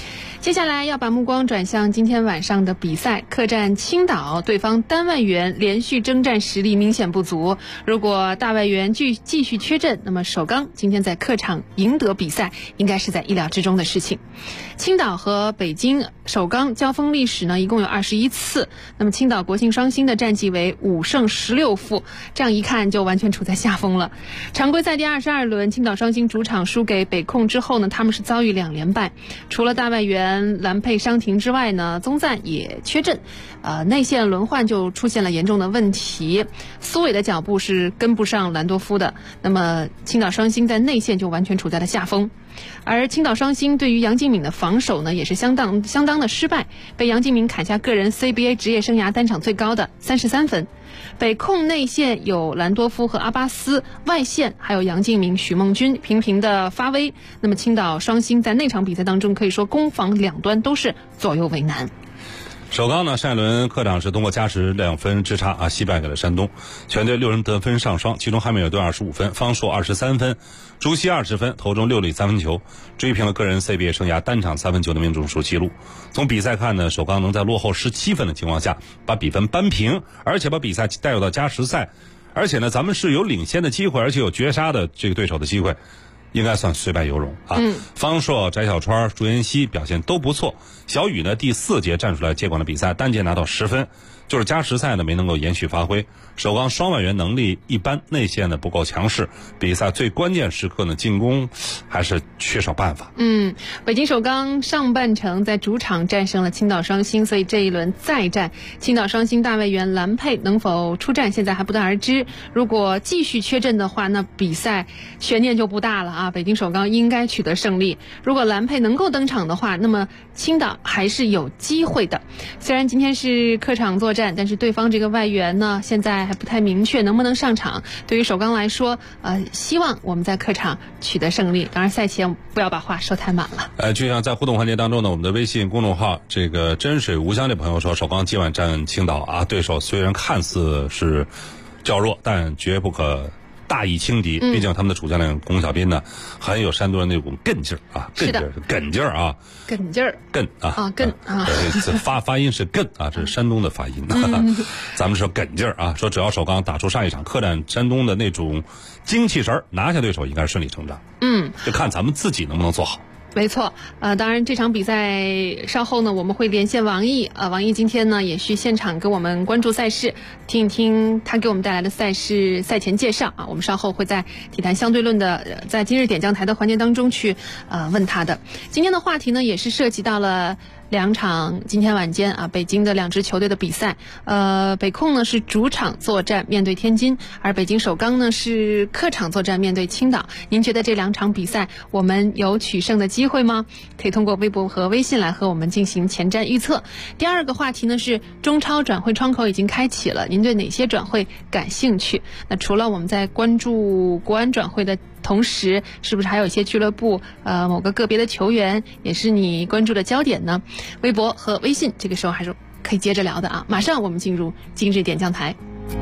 接下来要把目光转向今天晚上的比赛，客战青岛，对方单外援连续征战实力明显不足。如果大外援继续缺阵，那么首钢今天在客场赢得比赛，应该是在意料之中的事情。青岛和北京首钢交锋历史呢，一共有21次。那么青岛国庆双星的战绩为5胜16负，这样一看就完全处在下风了。常规赛第22轮，青岛双星主场输给北控之后呢，他们是遭遇2连败。除了大外援兰佩伤停之外呢，宗赞也缺阵，内线轮换就出现了严重的问题，苏伟的脚步是跟不上兰多夫的，那么青岛双星在内线就完全处在了下风。而青岛双星对于杨敬敏的防守呢，也是相当的失败，被杨敬敏砍下个人 CBA 职业生涯单场最高的33分。北控内线有兰多夫和阿巴斯，外线还有杨敬敏、许梦君频频的发威。那么青岛双星在那场比赛当中，可以说攻防两端都是左右为难。 首钢呢，上一轮客场是通过加时2分之差惜败给了山东，全队6人得分上双，其中汉密尔顿25分，方硕23分，朱熹20分，投中6粒3分球，追平了个人 CBA 生涯单场3分球的命中数纪录。从比赛看呢，首钢能在落后17分的情况下把比分扳平，而且把比赛带入到加时赛，而且呢，咱们是有领先的机会，而且有绝杀的这个对手的机会，应该算虽败犹荣啊。方硕、翟小川、朱彦西表现都不错。小雨呢，第4节站出来接管了比赛，单节拿到10分，就是加时赛呢没能够延续发挥。首钢双外援能力一般，内线呢不够强势，比赛最关键时刻呢进攻还是缺少办法。 北京首钢上半程在主场战胜了青岛双星，所以这一轮再战，青岛双星大外援兰佩能否出战，现在还不得而知。如果继续缺阵的话，那比赛悬念就不大了啊！北京首钢应该取得胜利。如果兰佩能够登场的话，那么青岛还是有机会的。虽然今天是客场作战，但是对方这个外援呢，现在还不太明确能不能上场。对于首钢来说，希望我们在客场取得胜利。当然，赛前不要把话说太满了。 就像在互动环节当中呢，我们的微信公众号这个真水无香这朋友说，首钢今晚战青岛啊，对手虽然看似是较弱，但绝不可大意轻敌，毕竟他们的主教练龚小斌呢，很有山东人那种韧劲儿啊，梗劲儿啊， 梗劲儿， 梗啊，梗啊，发音是梗啊，这是山东的发音。咱们说梗劲儿啊，说只要首钢打出上一场客战山东的那种精气神儿，拿下对手应该是顺理成章。就看咱们自己能不能做好。 没错，当然这场比赛稍后呢，我们会连线王毅，王毅今天呢也去现场跟我们关注赛事，听一听他给我们带来的赛事赛前介绍啊。我们稍后会在体坛相对论的在今日点将台的环节当中去问他的。今天的话题呢也是涉及到了2场今天晚间啊，北京的2支球队的比赛。北控呢是主场作战面对天津，而北京首钢呢是客场作战面对青岛。您觉得这2场比赛我们有取胜的机会吗？可以通过微博和微信来和我们进行前瞻预测。第二个话题呢是中超转会窗口已经开启了，您对哪些转会感兴趣？那除了我们在关注国安转会的同时，是不是还有一些俱乐部某个个别的球员也是你关注的焦点呢？微博和微信这个时候还是可以接着聊的啊。马上我们进入今日点将台。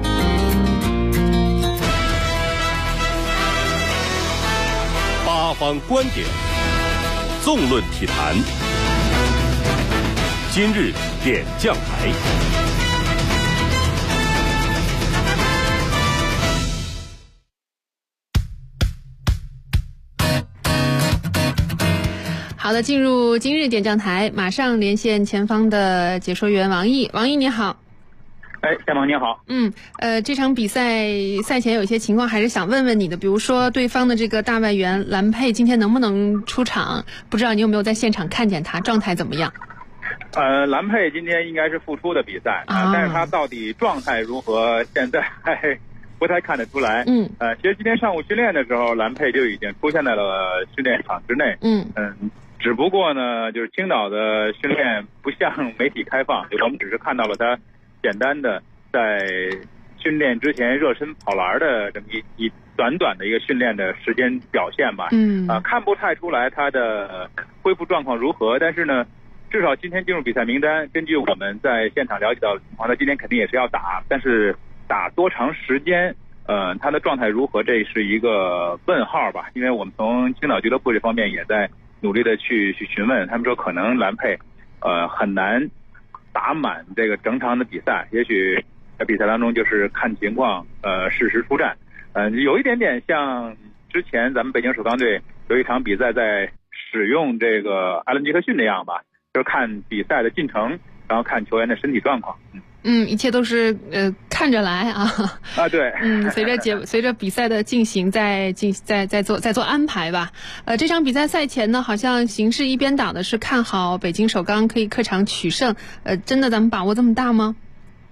八方观点，纵论体坛，今日点将台。 好的，进入今日点将台，马上连线前方的解说员王毅。王毅你好。 夏萌你好。 这场比赛赛前有一些情况还是想问问你的，比如说对方的这个大外援兰佩今天能不能出场？不知道你有没有在现场看见他，状态怎么样？ 兰佩今天应该是复出的比赛但是他到底状态如何，现在还不太看得出来。其实今天上午训练的时候，兰佩就已经出现在了训练场之内。只不过呢，就是青岛的训练不向媒体开放，我们只是看到了他简单的在训练之前热身跑栏的这么一短短的一个训练的时间表现吧。看不太出来他的恢复状况如何，但是呢，至少今天进入比赛名单，根据我们在现场了解到的情况，他今天肯定也是要打，但是打多长时间，他的状态如何，这是一个问号吧。因为我们从青岛俱乐部这方面也在努力的去询问，他们说可能蓝配很难打满这个整场的比赛，也许在比赛当中就是看情况适时出战，有一点点像之前咱们北京首钢队有一场比赛在使用这个艾伦·杰克逊那样吧，就是看比赛的进程，然后看球员的身体状况。 一切都是看着来啊。 对。 随着比赛的进行再做安排吧。这场比赛赛前呢，好像形势一边倒的是看好北京首钢可以客场取胜。真的咱们把握这么大吗？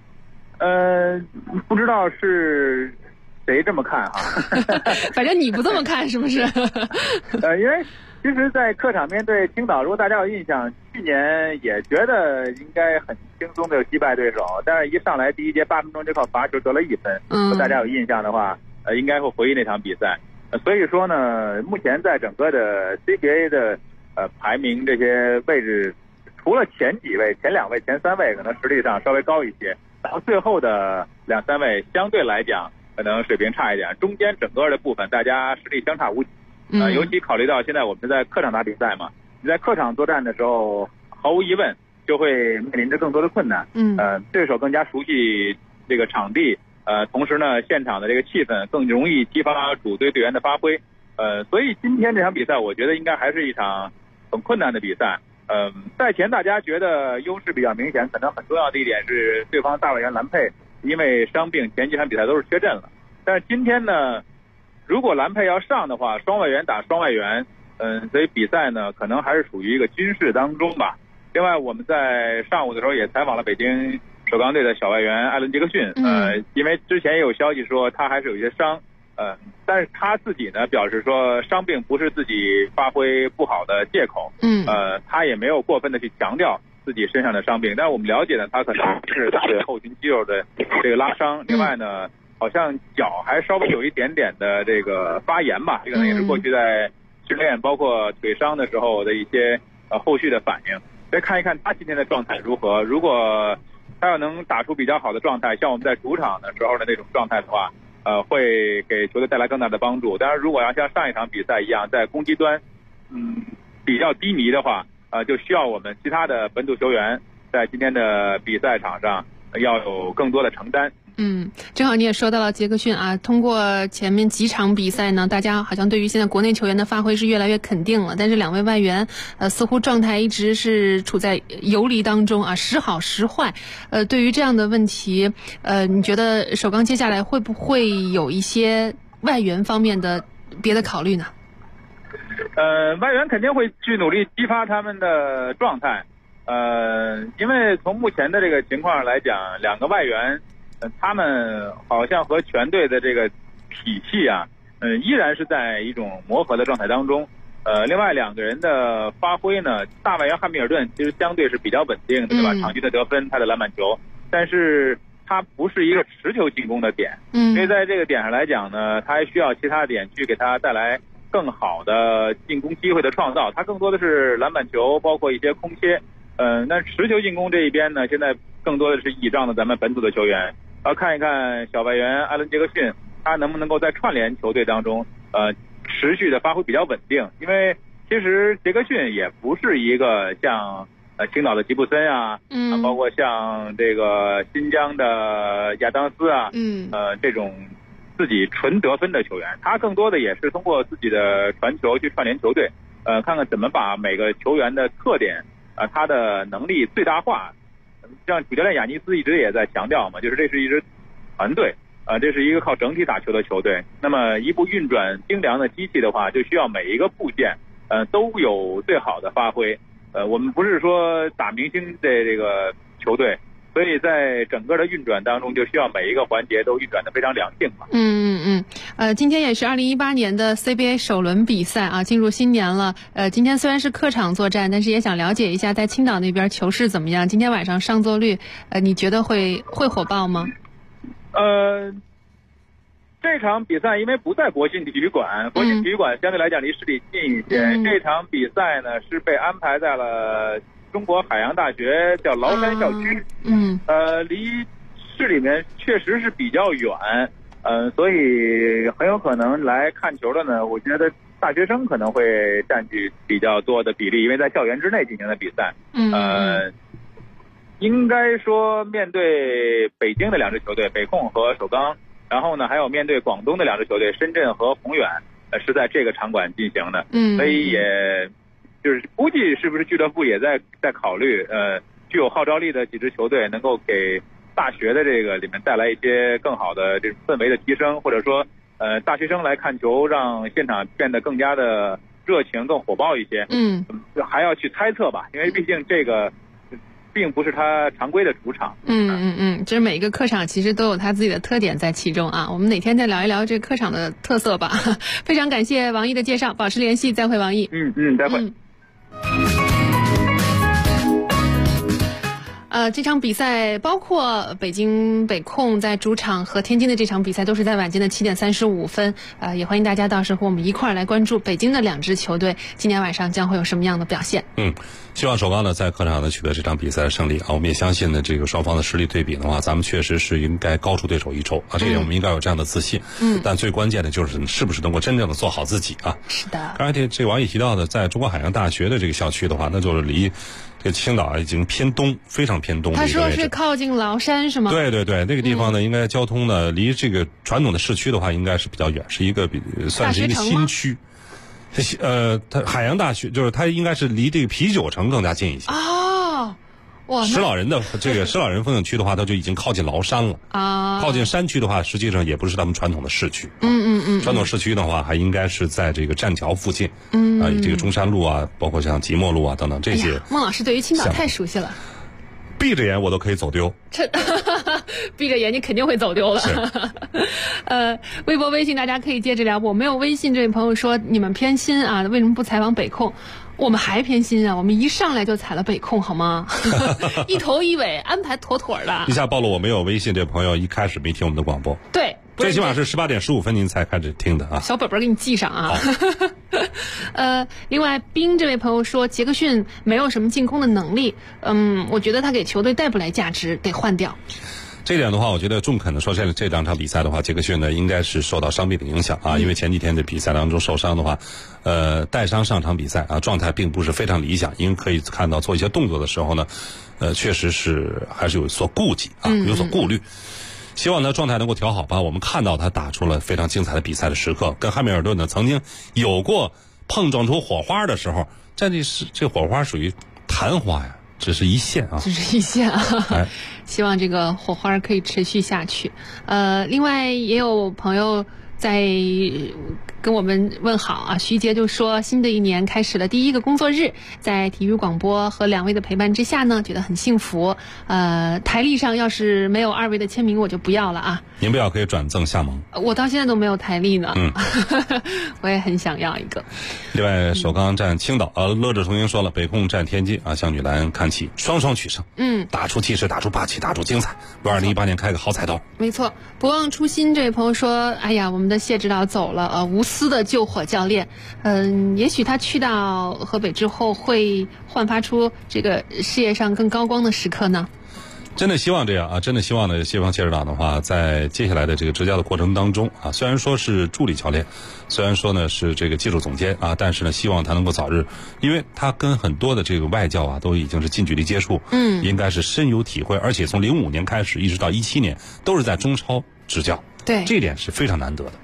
不知道是谁这么看哈。 反正你不这么看是不是？ 因为其实在客场面对青岛，如果大家有印象，去年也觉得应该很轻松的击败对手，但是一上来第一节8分钟就靠罚球得了1分。如果大家有印象的话，应该会回忆那场比赛。所以说呢，目前在整个的 CBA 的排名这些位置，除了前几位、前2位、前3位可能实力上稍微高一些，然后最后的2、3位相对来讲可能水平差一点，中间整个的部分大家实力相差无几。尤其考虑到现在我们在客场打比赛嘛，你在客场作战的时候，毫无疑问就会面临着更多的困难。对手更加熟悉这个场地，同时呢，现场的这个气氛更容易激发主队队员的发挥。所以今天这场比赛，我觉得应该还是一场很困难的比赛。赛前大家觉得优势比较明显，可能很重要的一点是对方大外援蓝配因为伤病前几场比赛都是缺阵了，但是今天呢，如果蓝配要上的话，双外援打双外援，所以比赛呢可能还是属于一个军事当中吧。另外我们在上午的时候也采访了北京首钢队的小外援艾伦·杰克逊，因为之前也有消息说他还是有一些伤，但是他自己呢表示说伤病不是自己发挥不好的借口，他也没有过分的去强调自己身上的伤病，但是我们了解呢，他可能是大腿后群肌肉的这个拉伤，另外呢好像脚还稍微有一点点的这个发炎吧，这个呢也是过去在训练包括腿伤的时候的一些后续的反应。再看一看他今天的状态如何，如果他要能打出比较好的状态，像我们在主场的时候的那种状态的话，会给球队带来更大的帮助。当然如果要像上一场比赛一样在攻击端比较低迷的话，就需要我们其他的本土球员在今天的比赛场上要有更多的承担。 正好你也说到了杰克逊啊，通过前面几场比赛呢，大家好像对于现在国内球员的发挥是越来越肯定了，但是2位外援似乎状态一直是处在游离当中啊，时好时坏。对于这样的问题，你觉得首钢接下来会不会有一些外援方面的别的考虑呢？ 外援肯定会去努力激发他们的状态，因为从目前的这个情况来讲，2个外援他们好像和全队的这个体系啊，依然是在一种磨合的状态当中。另外2个人的发挥呢，大外援汉密尔顿其实相对是比较稳定的，对吧？场均的得分，他的篮板球，但是他不是一个持球进攻的点，所以在这个点上来讲呢，他还需要其他点去给他带来更好的进攻机会的创造。他更多的是篮板球，包括一些空切。那持球进攻这一边呢，现在更多的是倚仗的咱们本土的球员。看一看小外援艾伦·杰克逊，他能不能够在串联球队当中持续的发挥比较稳定。因为其实杰克逊也不是一个像青岛的吉布森啊，包括像这个新疆的亚当斯啊，这种自己纯得分的球员，他更多的也是通过自己的传球去串联球队，看看怎么把每个球员的特点他的能力最大化。像主教练雅尼斯一直也在强调嘛，就是这是一支团队，这是一个靠整体打球的球队。那么一部运转精良的机器的话，就需要每一个部件都有最好的发挥。我们不是说打明星的这个球队，所以在整个的运转当中，就需要每一个环节都运转得非常良性嘛。 今天也是2018年的 CBA 首轮比赛啊，进入新年了。今天虽然是客场作战，但是也想了解一下在青岛那边球势怎么样。今天晚上上座率，你觉得会火爆吗？ 这场比赛因为不在国信体育馆，国信体育馆相对来讲离市里近一些。这场比赛呢是被安排在了中国海洋大学叫崂山校区，离市里面确实是比较远，所以很有可能来看球的呢，我觉得大学生可能会占据比较多的比例，因为在校园之内进行的比赛。应该说面对北京的2支球队，北控和首钢，然后呢还有面对广东的2支球队，深圳和宏远，是在这个场馆进行的。所以也就是估计是不是俱乐部也在考虑，具有号召力的几支球队能够给大学的这个里面带来一些更好的这种氛围的提升，或者说大学生来看球，让现场变得更加的热情、更火爆一些。还要去猜测吧，因为毕竟这个并不是他常规的主场。 就是每一个客场其实都有他自己的特点在其中啊。我们哪天再聊一聊这客场的特色吧。非常感谢王毅的介绍，保持联系，再会王毅。 再会。 这场比赛包括北京北控在主场和天津的这场比赛都是在晚间的7点35分。也欢迎大家到时和我们一块儿来关注北京的2支球队今天晚上将会有什么样的表现。 希望首钢呢在客场呢取得这场比赛的胜利啊！我们也相信呢，这个双方的实力对比的话，咱们确实是应该高出对手一筹啊！这点我们应该有这样的自信。但最关键的就是是不是能够真正的做好自己啊？ 是的。 刚才这王毅提到的，在中国海洋大学的这个校区的话，那就是离这个青岛已经偏东，非常偏东的一个位置。 他说是靠近崂山是吗？ 对，那个地方呢，应该交通呢离这个传统的市区的话，应该是比较远，是一个算是一个新区。它海洋大学就是它应该是离这个啤酒城更加近一些。石老人的这个石老人风景区的话，它就已经靠近崂山了啊。靠近山区的话，实际上也不是他们传统的市区。传统市区的话，还应该是在这个栈桥附近。以这个中山路啊，包括像即墨路啊等等这些。 孟老师对于青岛太熟悉了。 闭着眼我都可以走丢， 闭着眼你肯定会走丢了。微博微信大家可以接着聊。我没有微信这位朋友说你们偏心啊，为什么不采访北控？我们还偏心啊，我们一上来就踩了北控好吗？一头一尾安排妥妥的。 一下暴露我没有微信这朋友一开始没听我们的广播。 对， 最起码是18点15分您才开始听的啊。 小本本给你记上啊。另外冰这位朋友说杰克逊没有什么进攻的能力，我觉得他给球队带不来价值，得换掉。 这点的话，我觉得中肯的说，这2场比赛的话，杰克逊呢应该是受到伤病的影响啊，因为前几天的比赛当中受伤的话，带伤上场比赛啊，状态并不是非常理想，因为可以看到做一些动作的时候呢，确实是还是有所顾忌啊，有所顾虑。希望他状态能够调好吧。我们看到他打出了非常精彩的比赛的时刻，跟汉密尔顿呢曾经有过碰撞出火花的时候，这火花属于昙花呀。只是一线啊， 希望这个火花可以持续下去。另外也有朋友在跟我们问好啊，徐杰就说新的一年开始了第一个工作日，在体育广播和2位的陪伴之下呢，觉得很幸福。台历上要是没有2位的签名，我就不要了啊。 您不要可以转赠夏蒙。 我到现在都没有台历呢。我也很想要一个。 另外首钢战青岛，乐者同英说了，北控战天津啊，向女篮看齐，双双取胜。打出气势，打出霸气，打出精彩，为2018年开个好彩头。 没错，不忘初心这位朋友说，哎呀，我们的谢指导走了，无私的救火教练。也许他去到河北之后会焕发出这个事业上更高光的时刻呢。 真的希望这样啊！真的希望呢，谢指导的话，在接下来的这个执教的过程当中啊，虽然说是助理教练，虽然说呢是这个技术总监啊，但是呢，希望他能够早日，因为他跟很多的这个外教啊都已经是近距离接触，应该是深有体会，而且从05年开始一直到17年都是在中超执教。 对， 这点是非常难得的。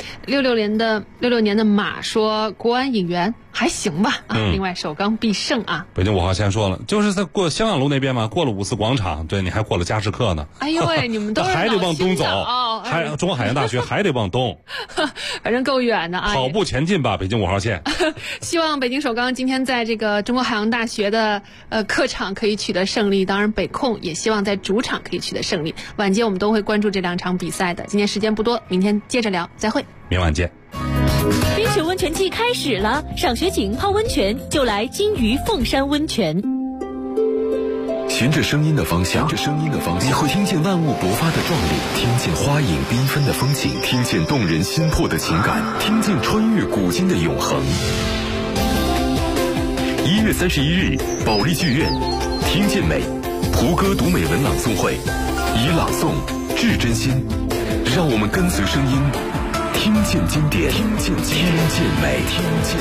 66年的马说国安引援还行吧啊。另外首钢必胜啊。 北京5号先说了，就是在过香港路那边嘛，过了5四广场，对，你还过了加士克呢。 哎呦喂，你们都是还得往东走，中国海洋大学还得往东， 反正够远的啊。 跑步前进吧，北京5号线。 希望北京首钢今天在这个中国海洋大学的客场可以取得胜利，当然北控也希望在主场可以取得胜利。晚间我们都会关注这2场比赛的。今天时间不多，明天接着聊，再会。 明晚见。 冰雪温泉季开始了，赏雪景泡温泉就来金鱼凤山温泉。 循着声音的方向，你会听见万物勃发的壮丽，听见花影缤纷的风景，听见动人心魄的情感，听见穿越古今的永恒。1月31日，保利剧院，听见美，胡歌读美文朗诵会，以朗诵致真心，让我们跟随声音， 听见经典，听见美，听见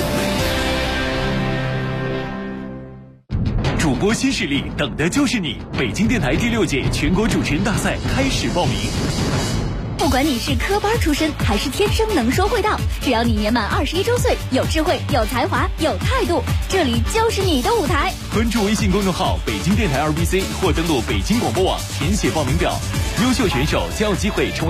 美。 主播新势力，等的就是你！北京电台第6届全国主持人大赛开始报名。 不管你是科班出身还是天生能说会道，只要你年满21周岁，有智慧、有才华、有态度，这里就是你的舞台。 关注微信公众号北京电台2BC 或登录北京广播网填写报名表，优秀选手将有机会成为